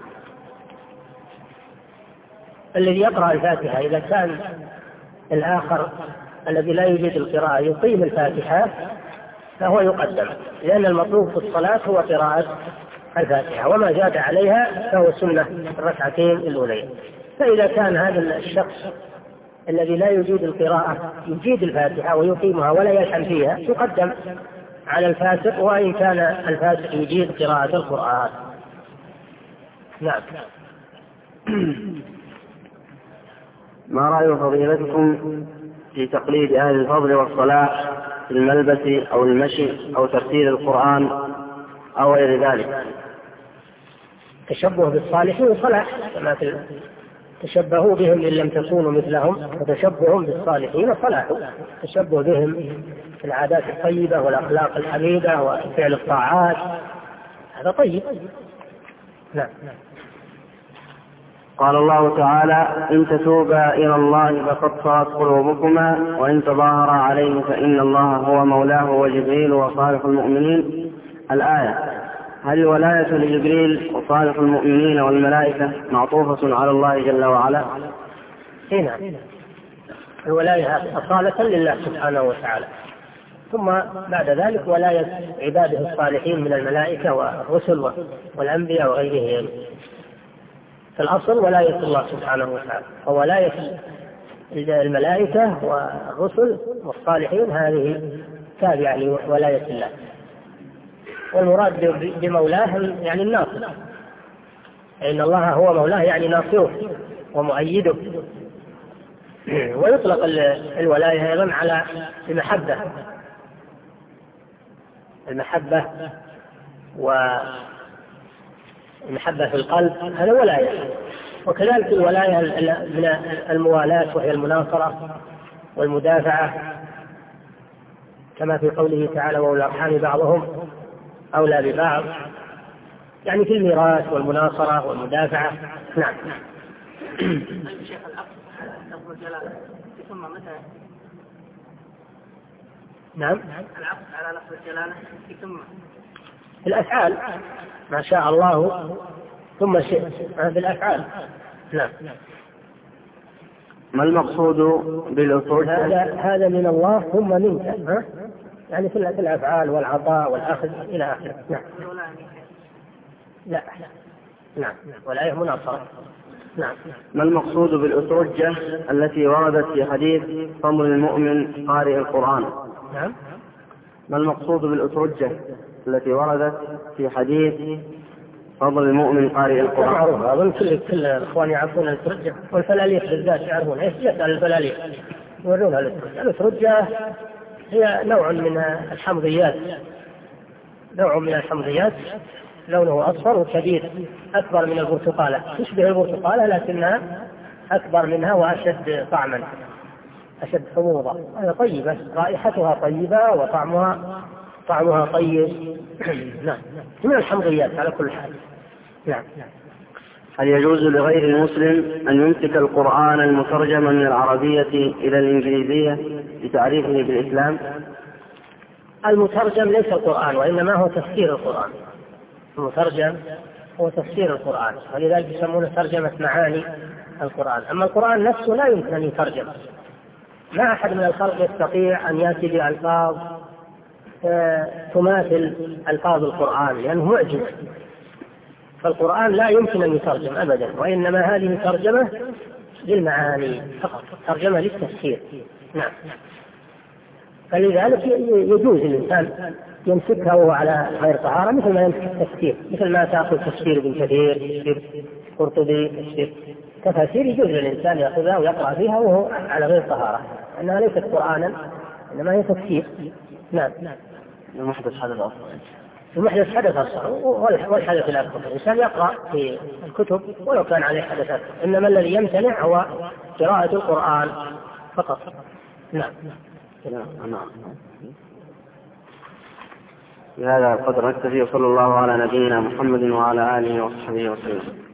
الذي يقرأ الفاتحة إذا كان الآخر الذي لا يجيد القراءة يقيم الفاتحة فهو يقدم، لأن المطلوب في الصلاة هو قراءة الفاتحة، وما زاد عليها فهو سنة الركعتين الأولين. فإذا كان هذا الشخص الذي لا يجيد القراءة يجيد الفاتحة ويقيمها ولا يلحن فيها يقدم على الفاسق، وإن كان الفاسق يجيد قراءة القرآن. نعم. ما رأي فضيلتكم في تقليد أهل الفضل والصلاح في الملبس أو المشي أو تفسير القرآن أو غير ذلك؟ تشبه بالصالحين صلاح، كما تشبهوا بهم إن لم تكونوا مثلهم، وتشبه بالصالحين صلاح. تشبه بهم في العادات الطيبة والأخلاق الحميدة وفعل الطاعات، هذا طيب. نعم. قال الله تعالى: إن تتوبا إلى الله فقد صغت قلوبكما وإن تظاهرا عليه فإن الله هو مولاه وجبريل وصالح المؤمنين. الآية. هل الولاية لجبريل وصالح المؤمنين والملائكة معطوفة على الله جل وعلا؟ هنا الولاية أصالة لله سبحانه وتعالى، ثم بعد ذلك ولاية عباده الصالحين من الملائكة والرسل والأنبياء وغيرهم. في الأصل ولاية الله سبحانه وتعالى، وولاية الملائكة والرسل والصالحين هذه تابعة لولاية الله، والمراد بمولاه يعني الناصر، إن الله هو مولاه يعني ناصره ومؤيده. ويطلق الولاية أيضا على المحبة، المحبة والمحبة في القلب هذا ولاية، وكذلك الولاية من الموالاة وهي المناصرة والمدافعة، كما في قوله تعالى: وأولي الأرحام بعضهم أولى ببعض، يعني في الميراث والمناصرة والمدافعة. نعم. نعم. العطف على لفظ الجلالة ثم الأفعال ما شاء الله ثم شئت بالأفعال. نعم. ما المقصود بالأصول؟ هذا هذا من الله ثم منك، ها؟ يعني في الأفعال والعطاء والأخذ إلى آخره. نعم. لا. نعم. ولا مناصرة. نعم. ما المقصود بالأسرجة التي وردت في حديث فضل المؤمن قارئ القرآن؟ نعم. ما المقصود بالأسرجة التي وردت في حديث فضل المؤمن قارئ القرآن؟ معروف، أظن كل كل الإخوان يعرفون الأسرجة، والفلاليح بالذات يعرفون. إيش يسأل الفلاليح يورونها الأسرجة. الأسرجة هي نوع من الحمضيات، نوع من الحمضيات لونه أصفر وكبير أكبر من البرتقالة، تشبه البرتقالة لكنها أكبر منها وأشد طعما، أشد حموضة. هي طيبة، رائحتها طيبة وطعمها طعمها طيب. نعم. من الحمضيات على كل حال. نعم. هل يجوز لغير المسلم أن يمسك القرآن المترجم من العربية إلى الإنجليزية لتعريفه بالإسلام؟ المترجم ليس القرآن، وإنما هو تفسير القرآن. المترجم هو تفسير القرآن، ولذلك يسمونه ترجمة معاني القرآن. أما القرآن نفسه لا يمكن أن يترجم، ما أحد من الخلق يستطيع أن يأتي بألفاظ تماثل ألفاظ القرآن لأنه معجز. فالقرآن لا يمكن أن يترجم أبدا، وإنما هذه ترجمة للمعاني فقط، ترجمة للتفسير. نعم. فلذلك يجوز الإنسان يمسكها وهو على غير طهارة، مثل ما يمسك التفسير، مثل ما تأخذ تفسير ابن كثير، تفسير قرطبي، تفسير تفاسير يجوز للإنسان يأخذها ويقرأ فيها وهو على غير طهارة، أنها ليست قرآنا إنما هي تفسير. نعم. المحدث حدث أصلا. المحدث حدث أصلا والحدث الأكبر، الإنسان يقرأ في الكتب ولو كان عليه حدثات، إنما الذي يمتنع هو قراءة القرآن فقط. نعم. نعم. بهذا القدر نكتفي، وصلى الله على نبينا محمد وعلى آله وصحبه وسلم.